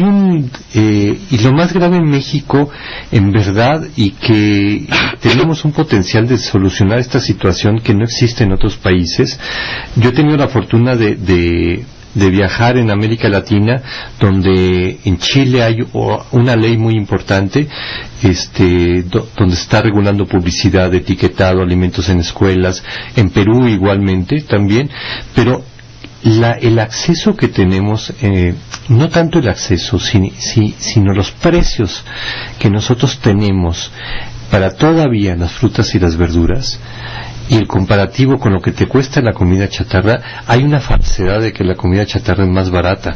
[SPEAKER 4] y lo más grave en México, en verdad, y que tenemos un potencial de solucionar esta situación que no existe en otros países. Yo he tenido la fortuna de viajar en América Latina, donde en Chile hay una ley muy importante, donde se está regulando publicidad, etiquetado, alimentos en escuelas, en Perú igualmente también, pero el acceso que tenemos, no tanto el acceso, sino los precios que nosotros tenemos para todavía las frutas y las verduras, y el comparativo con lo que te cuesta la comida chatarra, hay una falsedad de que la comida chatarra es más barata.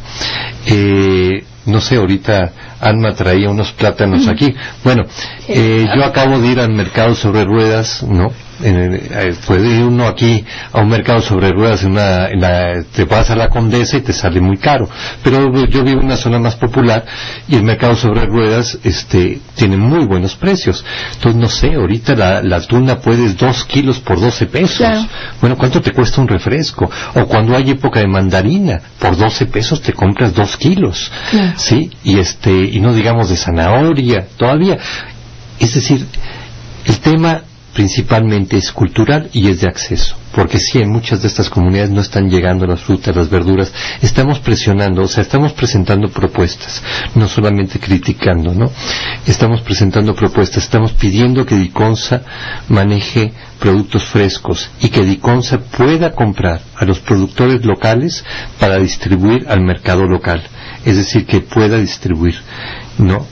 [SPEAKER 4] No sé, ahorita Alma traía unos plátanos aquí. Bueno, yo acabo de ir al mercado sobre ruedas, ¿no? Puede ir uno aquí a un mercado sobre ruedas te vas a la Condesa y te sale muy caro, pero yo vivo en una zona más popular y el mercado sobre ruedas tiene muy buenos precios. Entonces, no sé, ahorita la tuna puedes 2 kilos por 12 pesos. Claro. Bueno, ¿cuánto te cuesta un refresco? O cuando hay época de mandarina, por 12 pesos te compras 2 kilos. Claro. ¿Sí? Y no digamos de zanahoria todavía. Es decir, el tema principalmente es cultural y es de acceso, porque sí, en muchas de estas comunidades no están llegando las frutas, las verduras. Estamos presionando, o sea, estamos presentando propuestas, no solamente criticando, ¿no? Estamos presentando propuestas, estamos pidiendo que Diconsa maneje productos frescos y que Diconsa pueda comprar a los productores locales para distribuir al mercado local, es decir, que pueda distribuir, ¿no?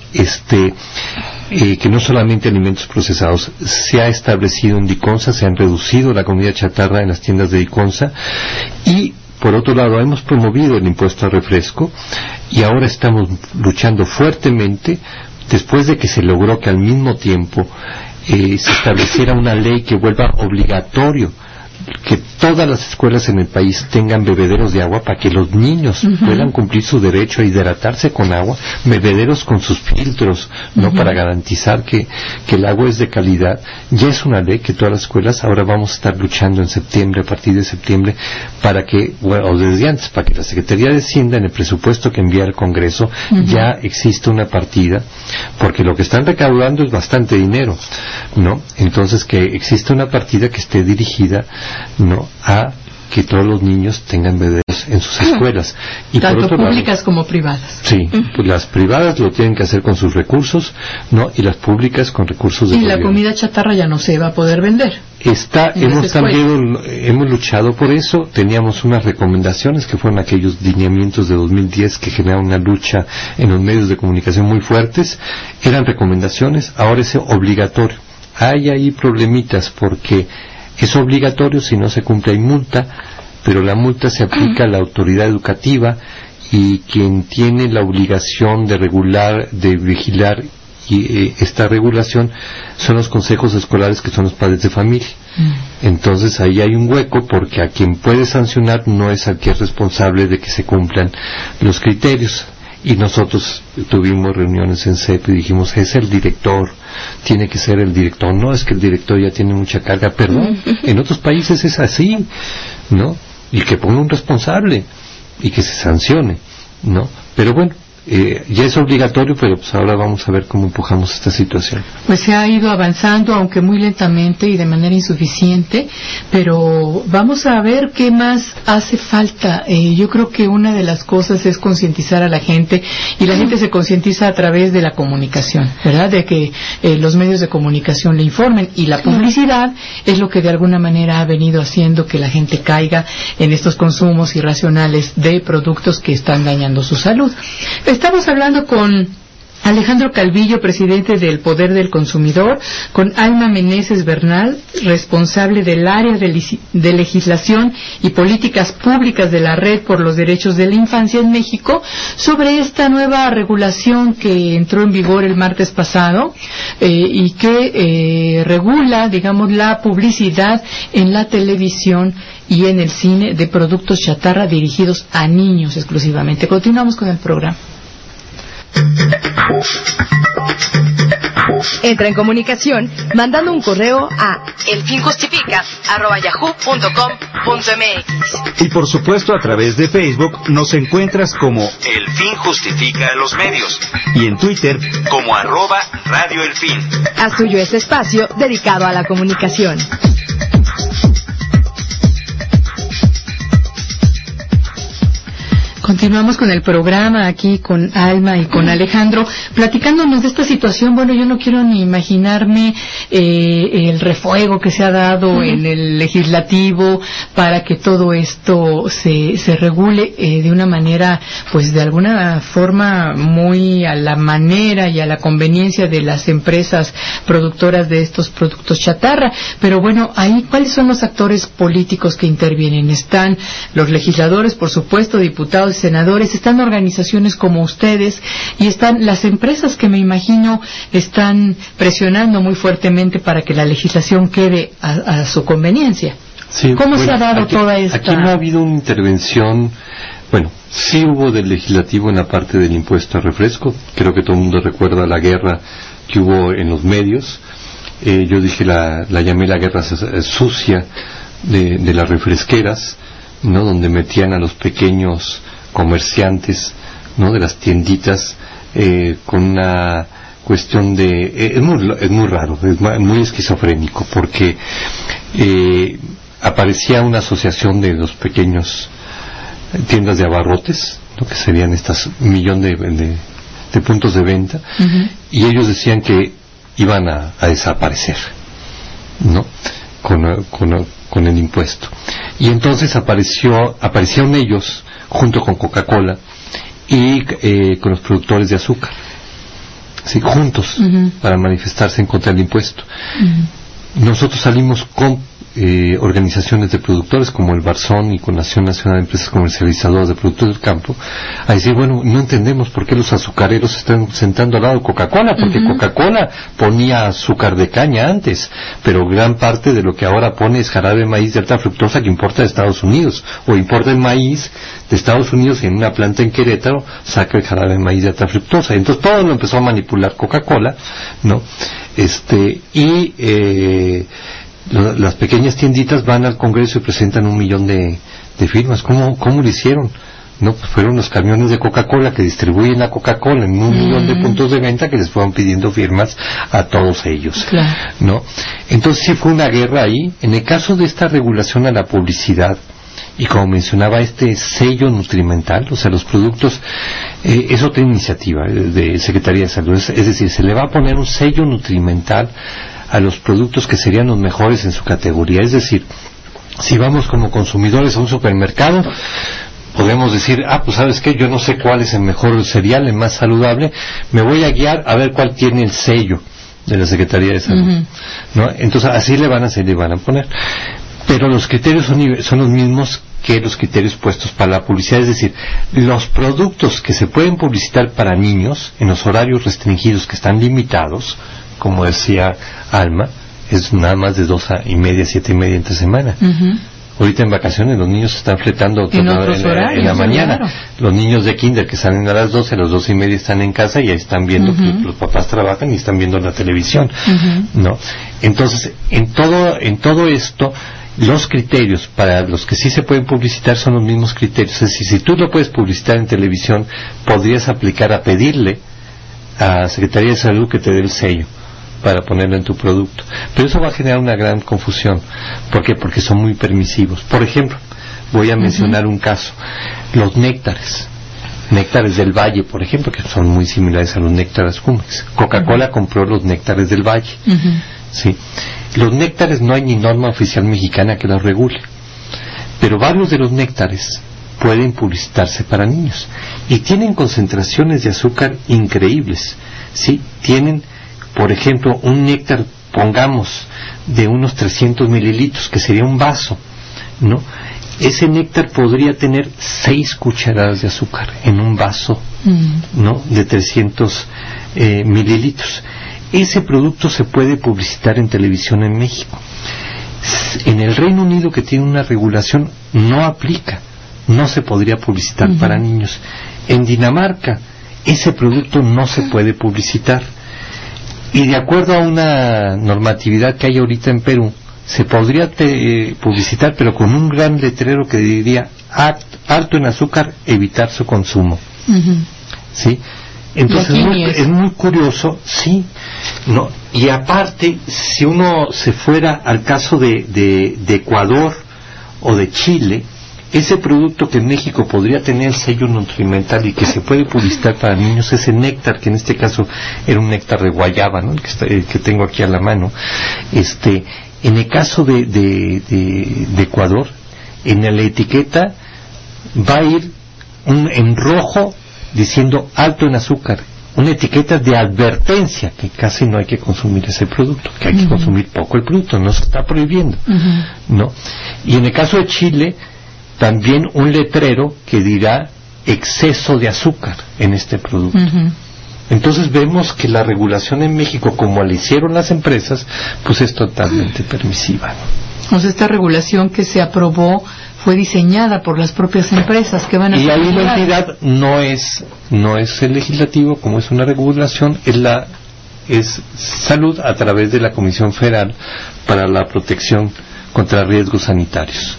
[SPEAKER 4] Que no solamente alimentos procesados. Se ha establecido en Diconsa, se han reducido la comida chatarra en las tiendas de Diconsa, y por otro lado hemos promovido el impuesto al refresco, y ahora estamos luchando fuertemente, después de que se logró que al mismo tiempo se estableciera una ley que vuelva obligatorio que todas las escuelas en el país tengan bebederos de agua para que los niños puedan cumplir su derecho a hidratarse con agua, bebederos con sus filtros, ¿no? Para garantizar que el agua es de calidad. Ya es una ley que todas las escuelas, ahora vamos a estar luchando en septiembre, a partir de septiembre, para que, o desde antes, para que la Secretaría de Hacienda, en el presupuesto que envía al Congreso, ya existe una partida, porque lo que están recaudando es bastante dinero, ¿no? Entonces, que existe una partida que esté dirigida, ¿no?, a que todos los niños tengan bebederos en sus escuelas. Y
[SPEAKER 3] tanto
[SPEAKER 4] por otro
[SPEAKER 3] públicas
[SPEAKER 4] lado,
[SPEAKER 3] como privadas.
[SPEAKER 4] Sí, pues las privadas lo tienen que hacer con sus recursos, ¿no? Y las públicas con recursos de
[SPEAKER 3] y
[SPEAKER 4] gobierno.
[SPEAKER 3] La comida chatarra ya no se va a poder vender.
[SPEAKER 4] Hemos luchado por eso. Teníamos unas recomendaciones que fueron aquellos lineamientos de 2010 que generaron una lucha en los medios de comunicación muy fuertes. Eran recomendaciones, ahora es obligatorio. Hay ahí problemitas porque es obligatorio, si no se cumple hay multa, pero la multa se aplica a la autoridad educativa, y quien tiene la obligación de regular, de vigilar esta regulación son los consejos escolares, que son los padres de familia. Entonces ahí hay un hueco, porque a quien puede sancionar no es al que es responsable de que se cumplan los criterios. Y nosotros tuvimos reuniones en CEP y dijimos, es el director, tiene que ser el director. No, es que el director ya tiene mucha carga. Perdón, en otros países es así, ¿no? Y que ponga un responsable, y que se sancione, ¿no? Pero bueno, ya es obligatorio, pero pues ahora vamos a ver cómo empujamos esta situación.
[SPEAKER 3] Pues se ha ido avanzando, aunque muy lentamente y de manera insuficiente, pero vamos a ver qué más hace falta. Yo creo que una de las cosas es concientizar a la gente, y la gente se concientiza a través de la comunicación, ¿verdad? De que los medios de comunicación le informen, y la publicidad es lo que de alguna manera ha venido haciendo que la gente caiga en estos consumos irracionales de productos que están dañando su salud. Estamos hablando con Alejandro Calvillo, presidente del Poder del Consumidor, con Alma Meneses Bernal, responsable del área de legislación y políticas públicas de la Red por los Derechos de la Infancia en México, sobre esta nueva regulación que entró en vigor el martes pasado y que regula, digamos, la publicidad en la televisión y en el cine de productos chatarra dirigidos a niños exclusivamente. Continuamos con el programa.
[SPEAKER 1] Entra en comunicación mandando un correo a elfinjustifica@yahoo.com.mx.
[SPEAKER 6] Y por supuesto a través de Facebook nos encuentras como El Fin Justifica los Medios, y en Twitter como @RadioElFin.
[SPEAKER 1] Haz tuyo este espacio dedicado a la comunicación.
[SPEAKER 3] Continuamos con el programa aquí con Alma y con Alejandro, platicándonos de esta situación. Bueno, yo no quiero ni imaginarme el refuego que se ha dado en el legislativo para que todo esto se regule de una manera, pues de alguna forma muy a la manera y a la conveniencia de las empresas productoras de estos productos chatarra. Pero bueno, ahí, ¿cuáles son los actores políticos que intervienen? Están los legisladores, por supuesto, diputados, senadores, están organizaciones como ustedes, y están las empresas que me imagino están presionando muy fuertemente para que la legislación quede a su conveniencia.
[SPEAKER 4] Sí,
[SPEAKER 3] ¿Cómo se ha dado toda esta...?
[SPEAKER 4] Aquí no ha habido una intervención. Bueno, sí hubo del legislativo en la parte del impuesto a refresco. Creo que todo el mundo recuerda la guerra que hubo en los medios. Yo dije, la llamé la guerra sucia de las refresqueras, ¿no? Donde metían a los pequeños comerciantes, ¿no? De las tienditas con una cuestión de es muy raro, es muy esquizofrénico, porque aparecía una asociación de los pequeños tiendas de abarrotes, ¿no? Que serían estas millón de puntos de venta, y ellos decían que iban a desaparecer, ¿no? Con el impuesto. Y entonces aparecieron ellos junto con Coca-Cola y con los productores de azúcar, ¿sí? Juntos, para manifestarse en contra del impuesto. Nosotros salimos con organizaciones de productores como el Barzón y con Nación Nacional de Empresas Comercializadoras de Productos del Campo a decir, bueno, no entendemos por qué los azucareros se están sentando al lado de Coca-Cola, porque Coca-Cola ponía azúcar de caña antes, pero gran parte de lo que ahora pone es jarabe de maíz de alta fructosa que importa de Estados Unidos, o importa el maíz de Estados Unidos y en una planta en Querétaro saca el jarabe de maíz de alta fructosa. Entonces todo lo empezó a manipular Coca-Cola, ¿no? Las pequeñas tienditas van al Congreso y presentan 1 millón de firmas. ¿Cómo lo hicieron? No, pues fueron los camiones de Coca-Cola que distribuyen la Coca-Cola en 1 millón de puntos de venta que les fueron pidiendo firmas a todos ellos, claro, ¿no? Entonces sí fue una guerra ahí. En el caso de esta regulación a la publicidad, y como mencionaba, este sello nutrimental, o sea, los productos, es otra iniciativa de Secretaría de Salud, es decir, se le va a poner un sello nutrimental a los productos que serían los mejores en su categoría. Es decir, si vamos como consumidores a un supermercado, podemos decir, pues ¿sabes qué? Yo no sé cuál es el mejor cereal, el más saludable, me voy a guiar a ver cuál tiene el sello de la Secretaría de Salud, ¿no? Entonces así le van a poner. Pero los criterios son los mismos que los criterios puestos para la publicidad, es decir, los productos que se pueden publicitar para niños en los horarios restringidos que están limitados, como decía Alma, es nada más de 2:30, 7:30 entre semana. Ahorita en vacaciones los niños están fletando en la mañana. Claro. Los niños de kinder que salen a las 12, a las 2:30 están en casa y ahí están viendo que los papás trabajan y están viendo la televisión, ¿no? Entonces, en todo esto, los criterios para los que sí se pueden publicitar son los mismos criterios. Es decir, si tú lo puedes publicitar en televisión, podrías aplicar a pedirle a Secretaría de Salud que te dé el sello para ponerlo en tu producto. Pero eso va a generar una gran confusión. ¿Por qué? Porque son muy permisivos. Por ejemplo, voy a mencionar un caso. Los néctares del Valle, por ejemplo, que son muy similares a los néctares Jumex. Coca-Cola compró los néctares del Valle. ¿Sí? Los néctares no hay ni norma oficial mexicana que los regule, pero varios de los néctares pueden publicitarse para niños y tienen concentraciones de azúcar increíbles. ¿Sí? Tienen, por ejemplo, un néctar, pongamos, de unos 300 mililitros, que sería un vaso, ¿no? Ese néctar podría tener 6 cucharadas de azúcar en un vaso, ¿no?, de 300 mililitros. Ese producto se puede publicitar en televisión en México. En el Reino Unido, que tiene una regulación, no aplica, no se podría publicitar para niños. En Dinamarca, ese producto no se puede publicitar. Y de acuerdo a una normatividad que hay ahorita en Perú, se podría publicitar, pero con un gran letrero que diría alto en azúcar, evitar su consumo. ¿Sí? Entonces es muy curioso, sí, ¿no? Y aparte, si uno se fuera al caso de Ecuador o de Chile, ese producto que en México podría tener sello nutrimental y que se puede publicitar para niños, ese néctar, que en este caso era un néctar de guayaba, ¿no?, el que tengo aquí a la mano. En el caso de Ecuador, en la etiqueta va a ir en rojo diciendo alto en azúcar, una etiqueta de advertencia que casi no hay que consumir ese producto, que hay que consumir poco el producto, no se está prohibiendo, ¿no? Y en el caso de Chile, también un letrero que dirá exceso de azúcar en este producto. Entonces vemos que la regulación en México, como la hicieron las empresas, pues es totalmente permisiva, ¿no?
[SPEAKER 3] O sea, esta regulación que se aprobó fue diseñada por las propias empresas que van a...
[SPEAKER 4] Y ahí la entidad no es el legislativo, como es una regulación, es salud a través de la Comisión Federal para la Protección contra Riesgos Sanitarios.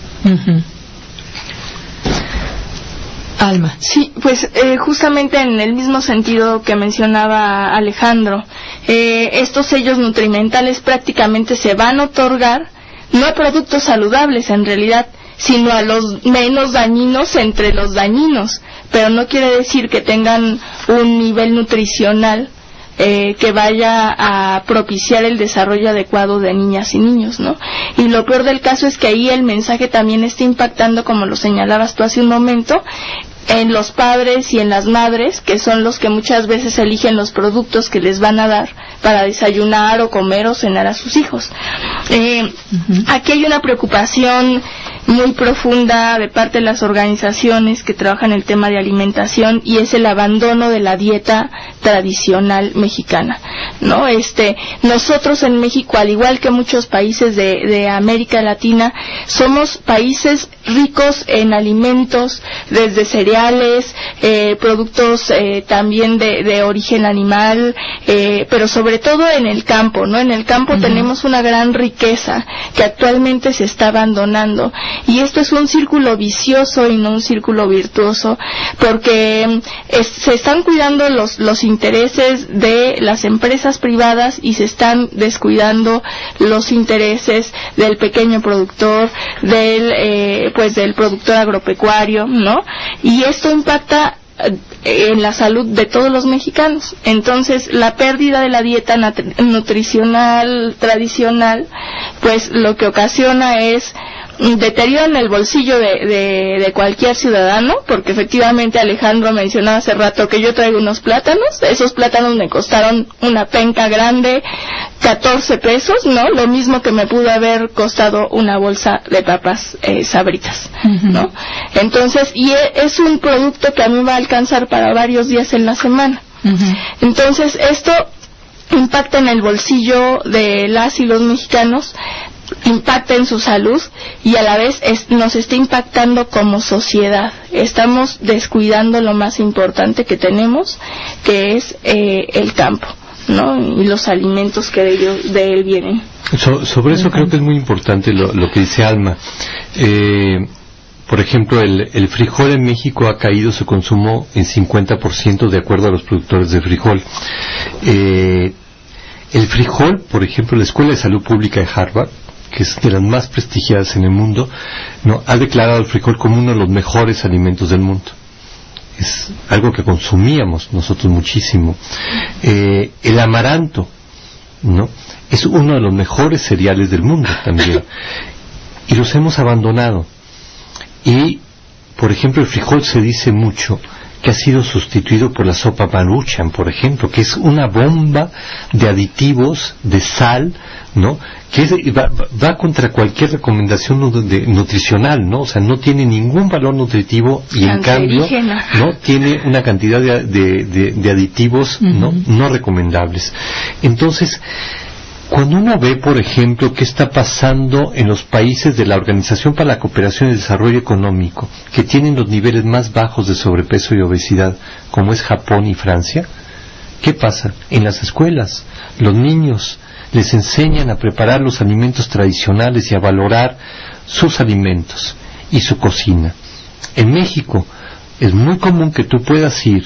[SPEAKER 3] Alma.
[SPEAKER 5] Sí, pues justamente en el mismo sentido que mencionaba Alejandro, estos sellos nutrimentales prácticamente se van a otorgar no a productos saludables en realidad, sino a los menos dañinos entre los dañinos, pero no quiere decir que tengan un nivel nutricional que vaya a propiciar el desarrollo adecuado de niñas y niños, ¿no? Y lo peor del caso es que ahí el mensaje también está impactando, como lo señalabas tú hace un momento, en los padres y en las madres, que son los que muchas veces eligen los productos que les van a dar para desayunar o comer o cenar a sus hijos. Aquí hay una preocupación muy profunda de parte de las organizaciones que trabajan el tema de alimentación, y es el abandono de la dieta tradicional mexicana, ¿no? Nosotros en México, al igual que muchos países de América Latina, somos países ricos en alimentos, desde cereales, productos también de origen animal, pero sobre todo en el campo, ¿no? En el campo tenemos una gran riqueza que actualmente se está abandonando, y esto es un círculo vicioso y no un círculo virtuoso, porque se están cuidando los intereses de las empresas privadas y se están descuidando los intereses del pequeño productor, del productor agropecuario, ¿no? Y esto impacta en la salud de todos los mexicanos. Entonces, la pérdida de la dieta nutricional tradicional, pues lo que ocasiona es deterioro en el bolsillo de cualquier ciudadano, porque efectivamente Alejandro mencionaba hace rato que yo traigo unos plátanos. Esos plátanos me costaron una penca grande, 14 pesos, ¿no? Lo mismo que me pudo haber costado una bolsa de papas Sabritas, ¿no? Entonces, y es un producto que a mí va a alcanzar para varios días en la semana. Entonces, esto impacta en el bolsillo de las y los mexicanos, impacta en su salud, y a la vez nos está impactando como sociedad. Estamos descuidando lo más importante que tenemos, que es el campo, ¿no? Y los alimentos que de él vienen.
[SPEAKER 4] Sobre eso creo que es muy importante lo que dice Alma. Por ejemplo, el frijol en México ha caído su consumo en 50% de acuerdo a los productores de frijol. El frijol, por ejemplo, la Escuela de Salud Pública de Harvard, que es de las más prestigiadas en el mundo, ¿no?, ha declarado el frijol como uno de los mejores alimentos del mundo. Es algo que consumíamos nosotros muchísimo. El amaranto, ¿no?, es uno de los mejores cereales del mundo también. Y los hemos abandonado. Y, por ejemplo, el frijol se dice mucho que ha sido sustituido por la sopa Maruchan, por ejemplo, que es una bomba de aditivos, de sal, ¿no?, que va contra cualquier recomendación nutricional, ¿no? O sea, no tiene ningún valor nutritivo y en cambio, ¿no?, tiene una cantidad de aditivos, no recomendables. Entonces, cuando uno ve, por ejemplo, qué está pasando en los países de la Organización para la Cooperación y el Desarrollo Económico, que tienen los niveles más bajos de sobrepeso y obesidad, como es Japón y Francia, ¿qué pasa? En las escuelas, los niños les enseñan a preparar los alimentos tradicionales y a valorar sus alimentos y su cocina. En México es muy común que tú puedas ir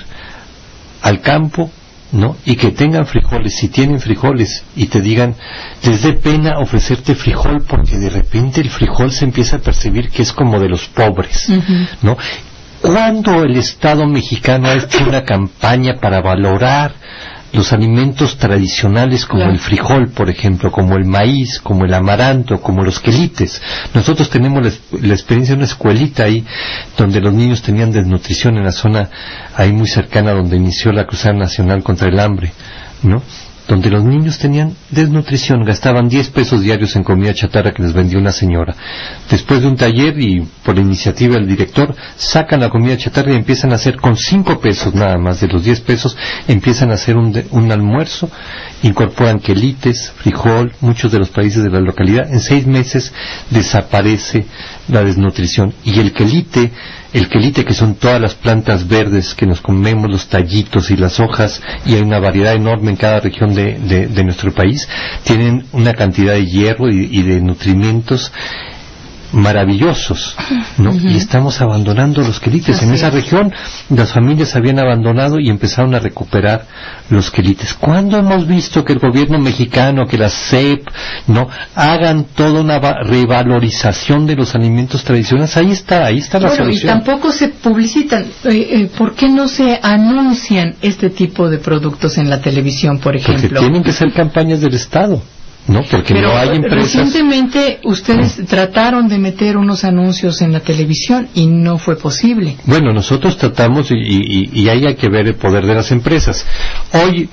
[SPEAKER 4] al campo, ¿no?, y que tengan frijoles, si tienen frijoles, y te digan, les dé pena ofrecerte frijol porque de repente el frijol se empieza a percibir que es como de los pobres, ¿no? ¿Cuándo el Estado mexicano ha hecho una campaña para valorar los alimentos tradicionales como el frijol, por ejemplo, como el maíz, como el amaranto, como los quelites? Nosotros tenemos la experiencia de una escuelita ahí donde los niños tenían desnutrición en la zona ahí muy cercana donde inició la Cruzada Nacional contra el Hambre, ¿no?, donde los niños tenían desnutrición, gastaban 10 pesos diarios en comida chatarra que les vendía una señora. Después de un taller y por iniciativa del director, sacan la comida chatarra y empiezan a hacer con 5 pesos nada más, de los 10 pesos, empiezan a hacer un almuerzo, incorporan quelites, frijol, muchos de los países de la localidad. En 6 meses desaparece la desnutrición. Y el quelite, que son todas las plantas verdes que nos comemos, los tallitos y las hojas, y hay una variedad enorme en cada región de nuestro país, tienen una cantidad de hierro y de nutrimentos maravillosos, ¿no? Y estamos abandonando los quelites. En esa región las familias habían abandonado y empezaron a recuperar los quelites. ¿Cuándo hemos visto que el gobierno mexicano, que la SEP, ¿no?, hagan toda una revalorización de los alimentos tradicionales? Ahí está la solución.
[SPEAKER 3] Y tampoco se publicitan. ¿Por qué no se anuncian este tipo de productos en la televisión, por ejemplo?
[SPEAKER 4] Porque tienen que ser campañas del Estado. No, porque no hay empresas.
[SPEAKER 3] Recientemente ustedes trataron de meter unos anuncios en la televisión y no fue posible.
[SPEAKER 4] Bueno, nosotros tratamos y ahí hay que ver el poder de las empresas. Hoy,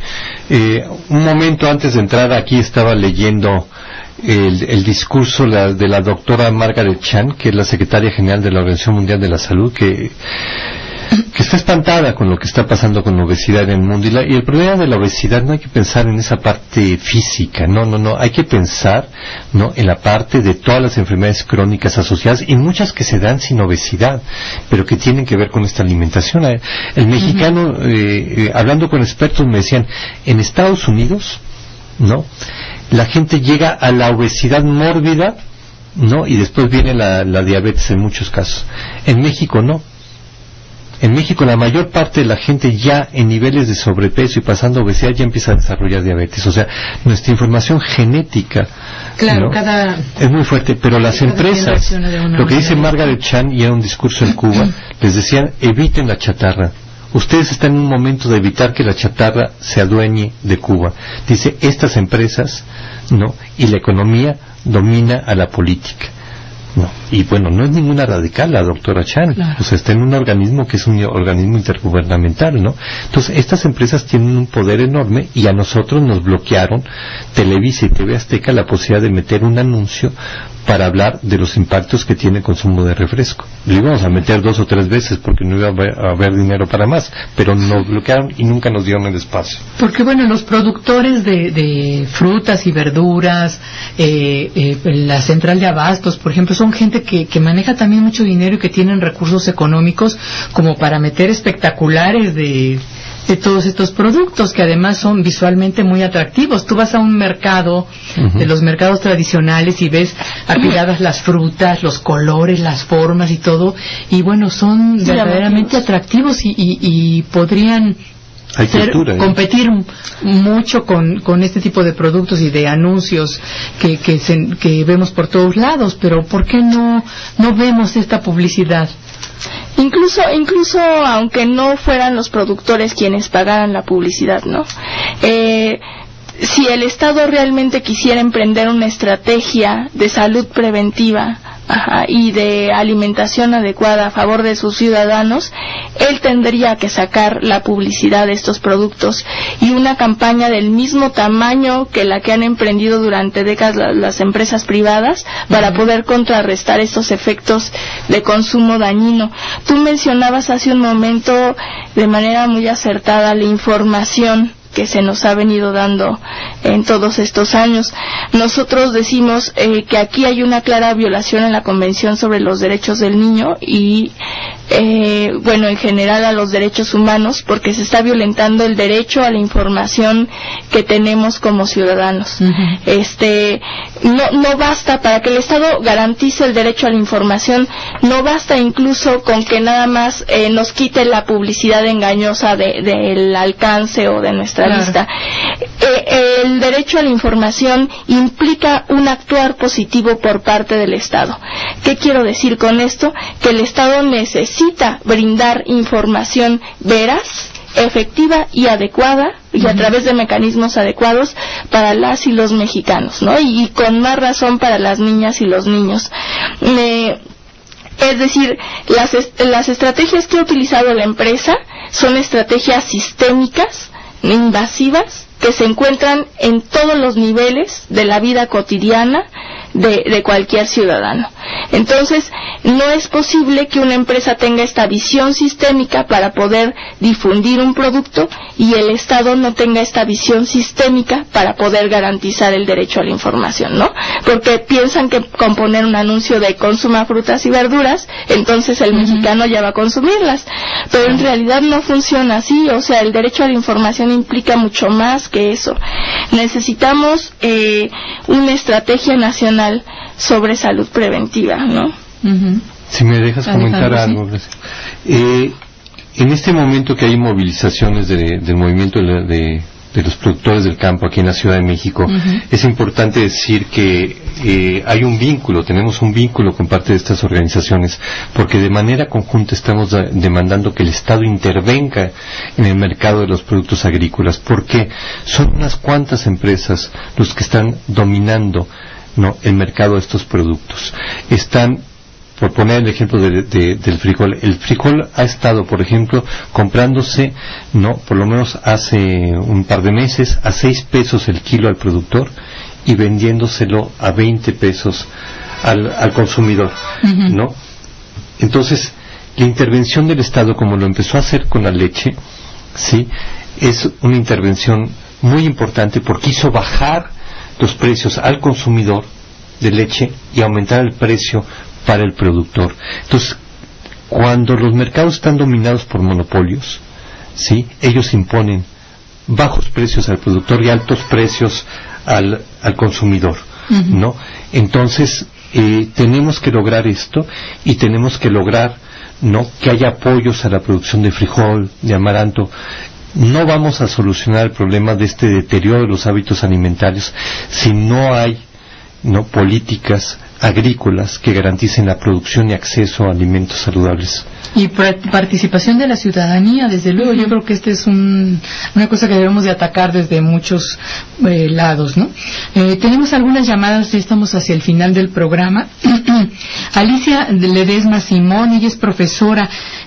[SPEAKER 4] un momento antes de entrar aquí, estaba leyendo el discurso de la doctora Margaret Chan, que es la secretaria general de la Organización Mundial de la Salud, que está espantada con lo que está pasando con la obesidad en el mundo. Y el problema de la obesidad no hay que pensar en esa parte física, no, hay que pensar, ¿no?, en la parte de todas las enfermedades crónicas asociadas, y muchas que se dan sin obesidad, pero que tienen que ver con esta alimentación. El mexicano, hablando con expertos, me decían, en Estados Unidos, ¿no?, la gente llega a la obesidad mórbida, ¿no?, y después viene la diabetes en muchos casos. En México no. En México la mayor parte de la gente ya en niveles de sobrepeso y pasando obesidad ya empieza a desarrollar diabetes. O sea, nuestra información genética,
[SPEAKER 3] claro,
[SPEAKER 4] ¿no?, es muy fuerte. Pero las empresas, lo que dice Margaret Chan, y era un discurso en Cuba, les decían, eviten la chatarra. Ustedes están en un momento de evitar que la chatarra se adueñe de Cuba. Dice, estas empresas, ¿no?, y la economía domina a la política. No. Y bueno, no es ninguna radical la doctora Chan, claro. O sea, está en un organismo que es un organismo intergubernamental, ¿no? Entonces, estas empresas tienen un poder enorme y a nosotros nos bloquearon, Televisa y TV Azteca, la posibilidad de meter un anuncio para hablar de los impactos que tiene el consumo de refresco. Lo íbamos a meter 2 o 3 veces porque no iba a haber dinero para más, pero nos bloquearon y nunca nos dieron el espacio.
[SPEAKER 3] Porque bueno, los productores de frutas y verduras, la central de abastos, por ejemplo, son gente que maneja también mucho dinero y que tienen recursos económicos como para meter espectaculares de todos estos productos que además son visualmente muy atractivos. Tú vas a un mercado, de los mercados tradicionales, y ves apiladas las frutas, los colores, las formas y todo, y bueno, son verdaderamente atractivos y podrían competir mucho con este tipo de productos y de anuncios que vemos por todos lados. Pero ¿por qué no vemos esta publicidad?
[SPEAKER 5] Incluso aunque no fueran los productores quienes pagaran la publicidad, ¿no? Si el Estado realmente quisiera emprender una estrategia de salud preventiva y de alimentación adecuada a favor de sus ciudadanos, él tendría que sacar la publicidad de estos productos y una campaña del mismo tamaño que la que han emprendido durante décadas las empresas privadas para poder contrarrestar estos efectos de consumo dañino. Tú mencionabas hace un momento de manera muy acertada la información que se nos ha venido dando en todos estos años. Nosotros decimos que aquí hay una clara violación en la Convención sobre los Derechos del Niño y en general a los derechos humanos, porque se está violentando el derecho a la información que tenemos como ciudadanos. No basta, para que el Estado garantice el derecho a la información, no basta incluso con que nada más nos quite la publicidad engañosa del alcance o de nuestra vista. El derecho a la información implica un actuar positivo por parte del Estado. ¿Qué quiero decir con esto? Que el Estado necesita brindar información veraz, efectiva y adecuada, y a través de mecanismos adecuados para las y los mexicanos, ¿no? Y con más razón para las niñas y los niños. Es decir, las estrategias que ha utilizado la empresa son estrategias sistémicas, invasivas, que se encuentran en todos los niveles de la vida cotidiana de cualquier ciudadano. Entonces, no es posible que una empresa tenga esta visión sistémica para poder difundir un producto y el Estado no tenga esta visión sistémica para poder garantizar el derecho a la información, ¿no? Porque piensan que con poner un anuncio de consuma frutas y verduras, entonces el mexicano ya va a consumirlas. Pero en realidad no funciona así. O sea, el derecho a la información implica mucho más que eso. Necesitamos una estrategia nacional sobre salud preventiva, ¿no?
[SPEAKER 4] Si me dejas comentar algo, gracias. En este momento que hay movilizaciones del movimiento de los productores del campo aquí en la Ciudad de México, es importante decir que hay un vínculo, tenemos un vínculo con parte de estas organizaciones, porque de manera conjunta estamos demandando que el Estado intervenga en el mercado de los productos agrícolas, porque son unas cuantas empresas los que están dominando el mercado de estos productos. Están, por poner el ejemplo del frijol, el frijol ha estado, por ejemplo, comprándose, por lo menos hace un par de meses, a 6 pesos el kilo al productor y vendiéndoselo a 20 pesos al consumidor, ¿no? Entonces, la intervención del Estado, como lo empezó a hacer con la leche, ¿sí?, es una intervención muy importante porque hizo bajar los precios al consumidor de leche y aumentar el precio para el productor. Entonces, cuando los mercados están dominados por monopolios, ¿sí?, ellos imponen bajos precios al productor y altos precios al consumidor, ¿no? Entonces, tenemos que lograr esto y tenemos que lograr, que haya apoyos a la producción de frijol, de amaranto. No vamos a solucionar el problema de este deterioro de los hábitos alimentarios si no hay políticas agrícolas que garanticen la producción y acceso a alimentos saludables.
[SPEAKER 3] Y participación de la ciudadanía, desde luego. Yo creo que esta es una cosa que debemos de atacar desde muchos lados, ¿no? Tenemos algunas llamadas, ya estamos hacia el final del programa. Alicia Ledesma Simón, ella es profesora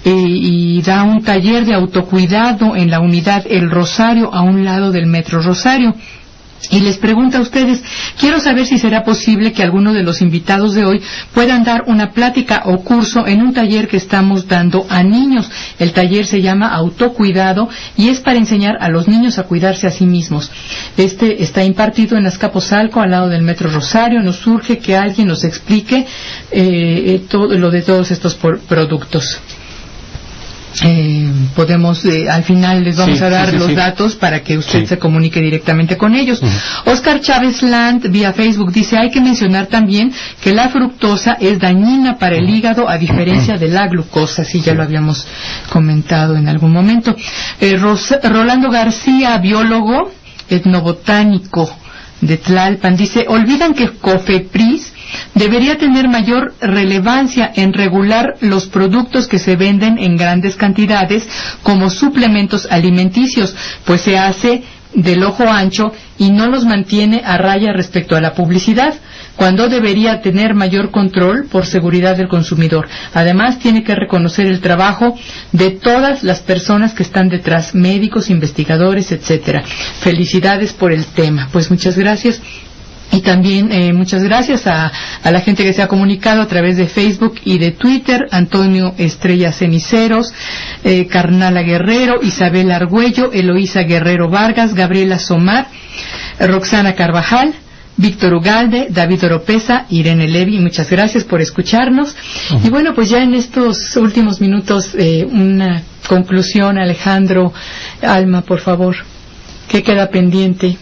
[SPEAKER 3] y da un taller de autocuidado en la unidad El Rosario, a un lado del Metro Rosario. Y les pregunta a ustedes, quiero saber si será posible que alguno de los invitados de hoy puedan dar una plática o curso en un taller que estamos dando a niños. El taller se llama Autocuidado y es para enseñar a los niños a cuidarse a sí mismos. Este está impartido en Azcapotzalco, al lado del Metro Rosario. Nos surge que alguien nos explique todo lo de todos estos productos. podemos, al final les vamos a dar los datos para que usted se comunique directamente con ellos. Oscar Chávez Land vía Facebook dice: hay que mencionar también que la fructosa es dañina para el hígado a diferencia de la glucosa. Sí, ya lo habíamos comentado en algún momento. Rolando García, biólogo etnobotánico de Tlalpan, dice: olvidan que COFEPRIS debería tener mayor relevancia en regular los productos que se venden en grandes cantidades como suplementos alimenticios, pues se hace del ojo ancho y no los mantiene a raya respecto a la publicidad, cuando debería tener mayor control por seguridad del consumidor. Además, tiene que reconocer el trabajo de todas las personas que están detrás, médicos, investigadores, etcétera. Felicidades por el tema. Pues muchas gracias. Y también muchas gracias a la gente que se ha comunicado a través de Facebook y de Twitter: Antonio Estrella Ceniceros, Carnala Guerrero, Isabel Argüello, Eloísa Guerrero Vargas, Gabriela Somar, Roxana Carvajal, Víctor Ugalde, David Oropesa, Irene Levi. Muchas gracias por escucharnos. Y bueno, pues ya en estos últimos minutos, una conclusión, Alejandro, Alma, por favor. ¿Qué queda pendiente?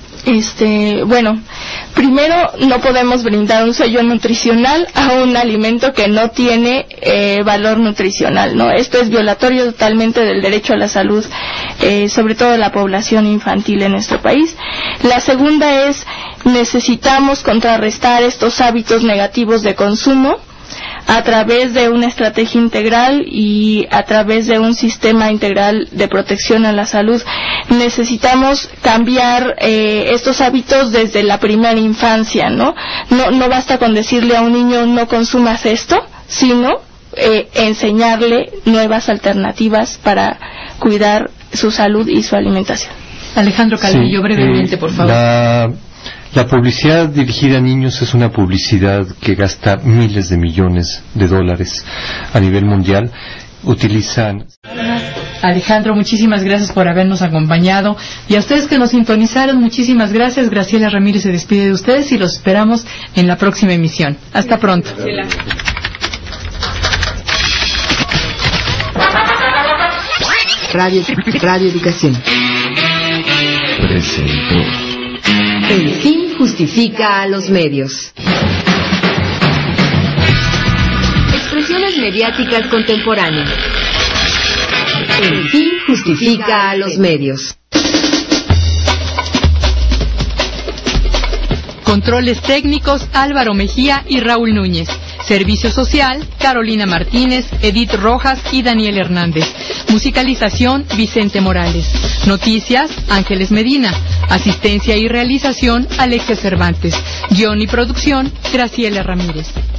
[SPEAKER 5] Bueno, primero, no podemos brindar un sello nutricional a un alimento que no tiene valor nutricional, ¿no? Esto es violatorio totalmente del derecho a la salud, sobre todo de la población infantil en nuestro país. La segunda es: necesitamos contrarrestar estos hábitos negativos de consumo a través de una estrategia integral y a través de un sistema integral de protección a la salud. Necesitamos cambiar estos hábitos desde la primera infancia, ¿no? No basta con decirle a un niño no consumas esto, sino enseñarle nuevas alternativas para cuidar su salud y su alimentación.
[SPEAKER 3] Alejandro Calvillo, brevemente, por favor.
[SPEAKER 4] La publicidad dirigida a niños es una publicidad que gasta miles de millones de dólares a nivel mundial. Utilizan...
[SPEAKER 3] Alejandro, muchísimas gracias por habernos acompañado. Y a ustedes que nos sintonizaron, muchísimas gracias. Graciela Ramírez se despide de ustedes y los esperamos en la próxima emisión. Hasta pronto.
[SPEAKER 1] Radio Educación.
[SPEAKER 2] Presentó.
[SPEAKER 1] El fin justifica a los medios. Expresiones mediáticas contemporáneas. El fin justifica a los medios.
[SPEAKER 3] Controles técnicos: Álvaro Mejía y Raúl Núñez. Servicio social: Carolina Martínez, Edith Rojas y Daniel Hernández. Musicalización: Vicente Morales. Noticias: Ángeles Medina. Asistencia y realización: Alexia Cervantes. Guión y producción: Graciela Ramírez.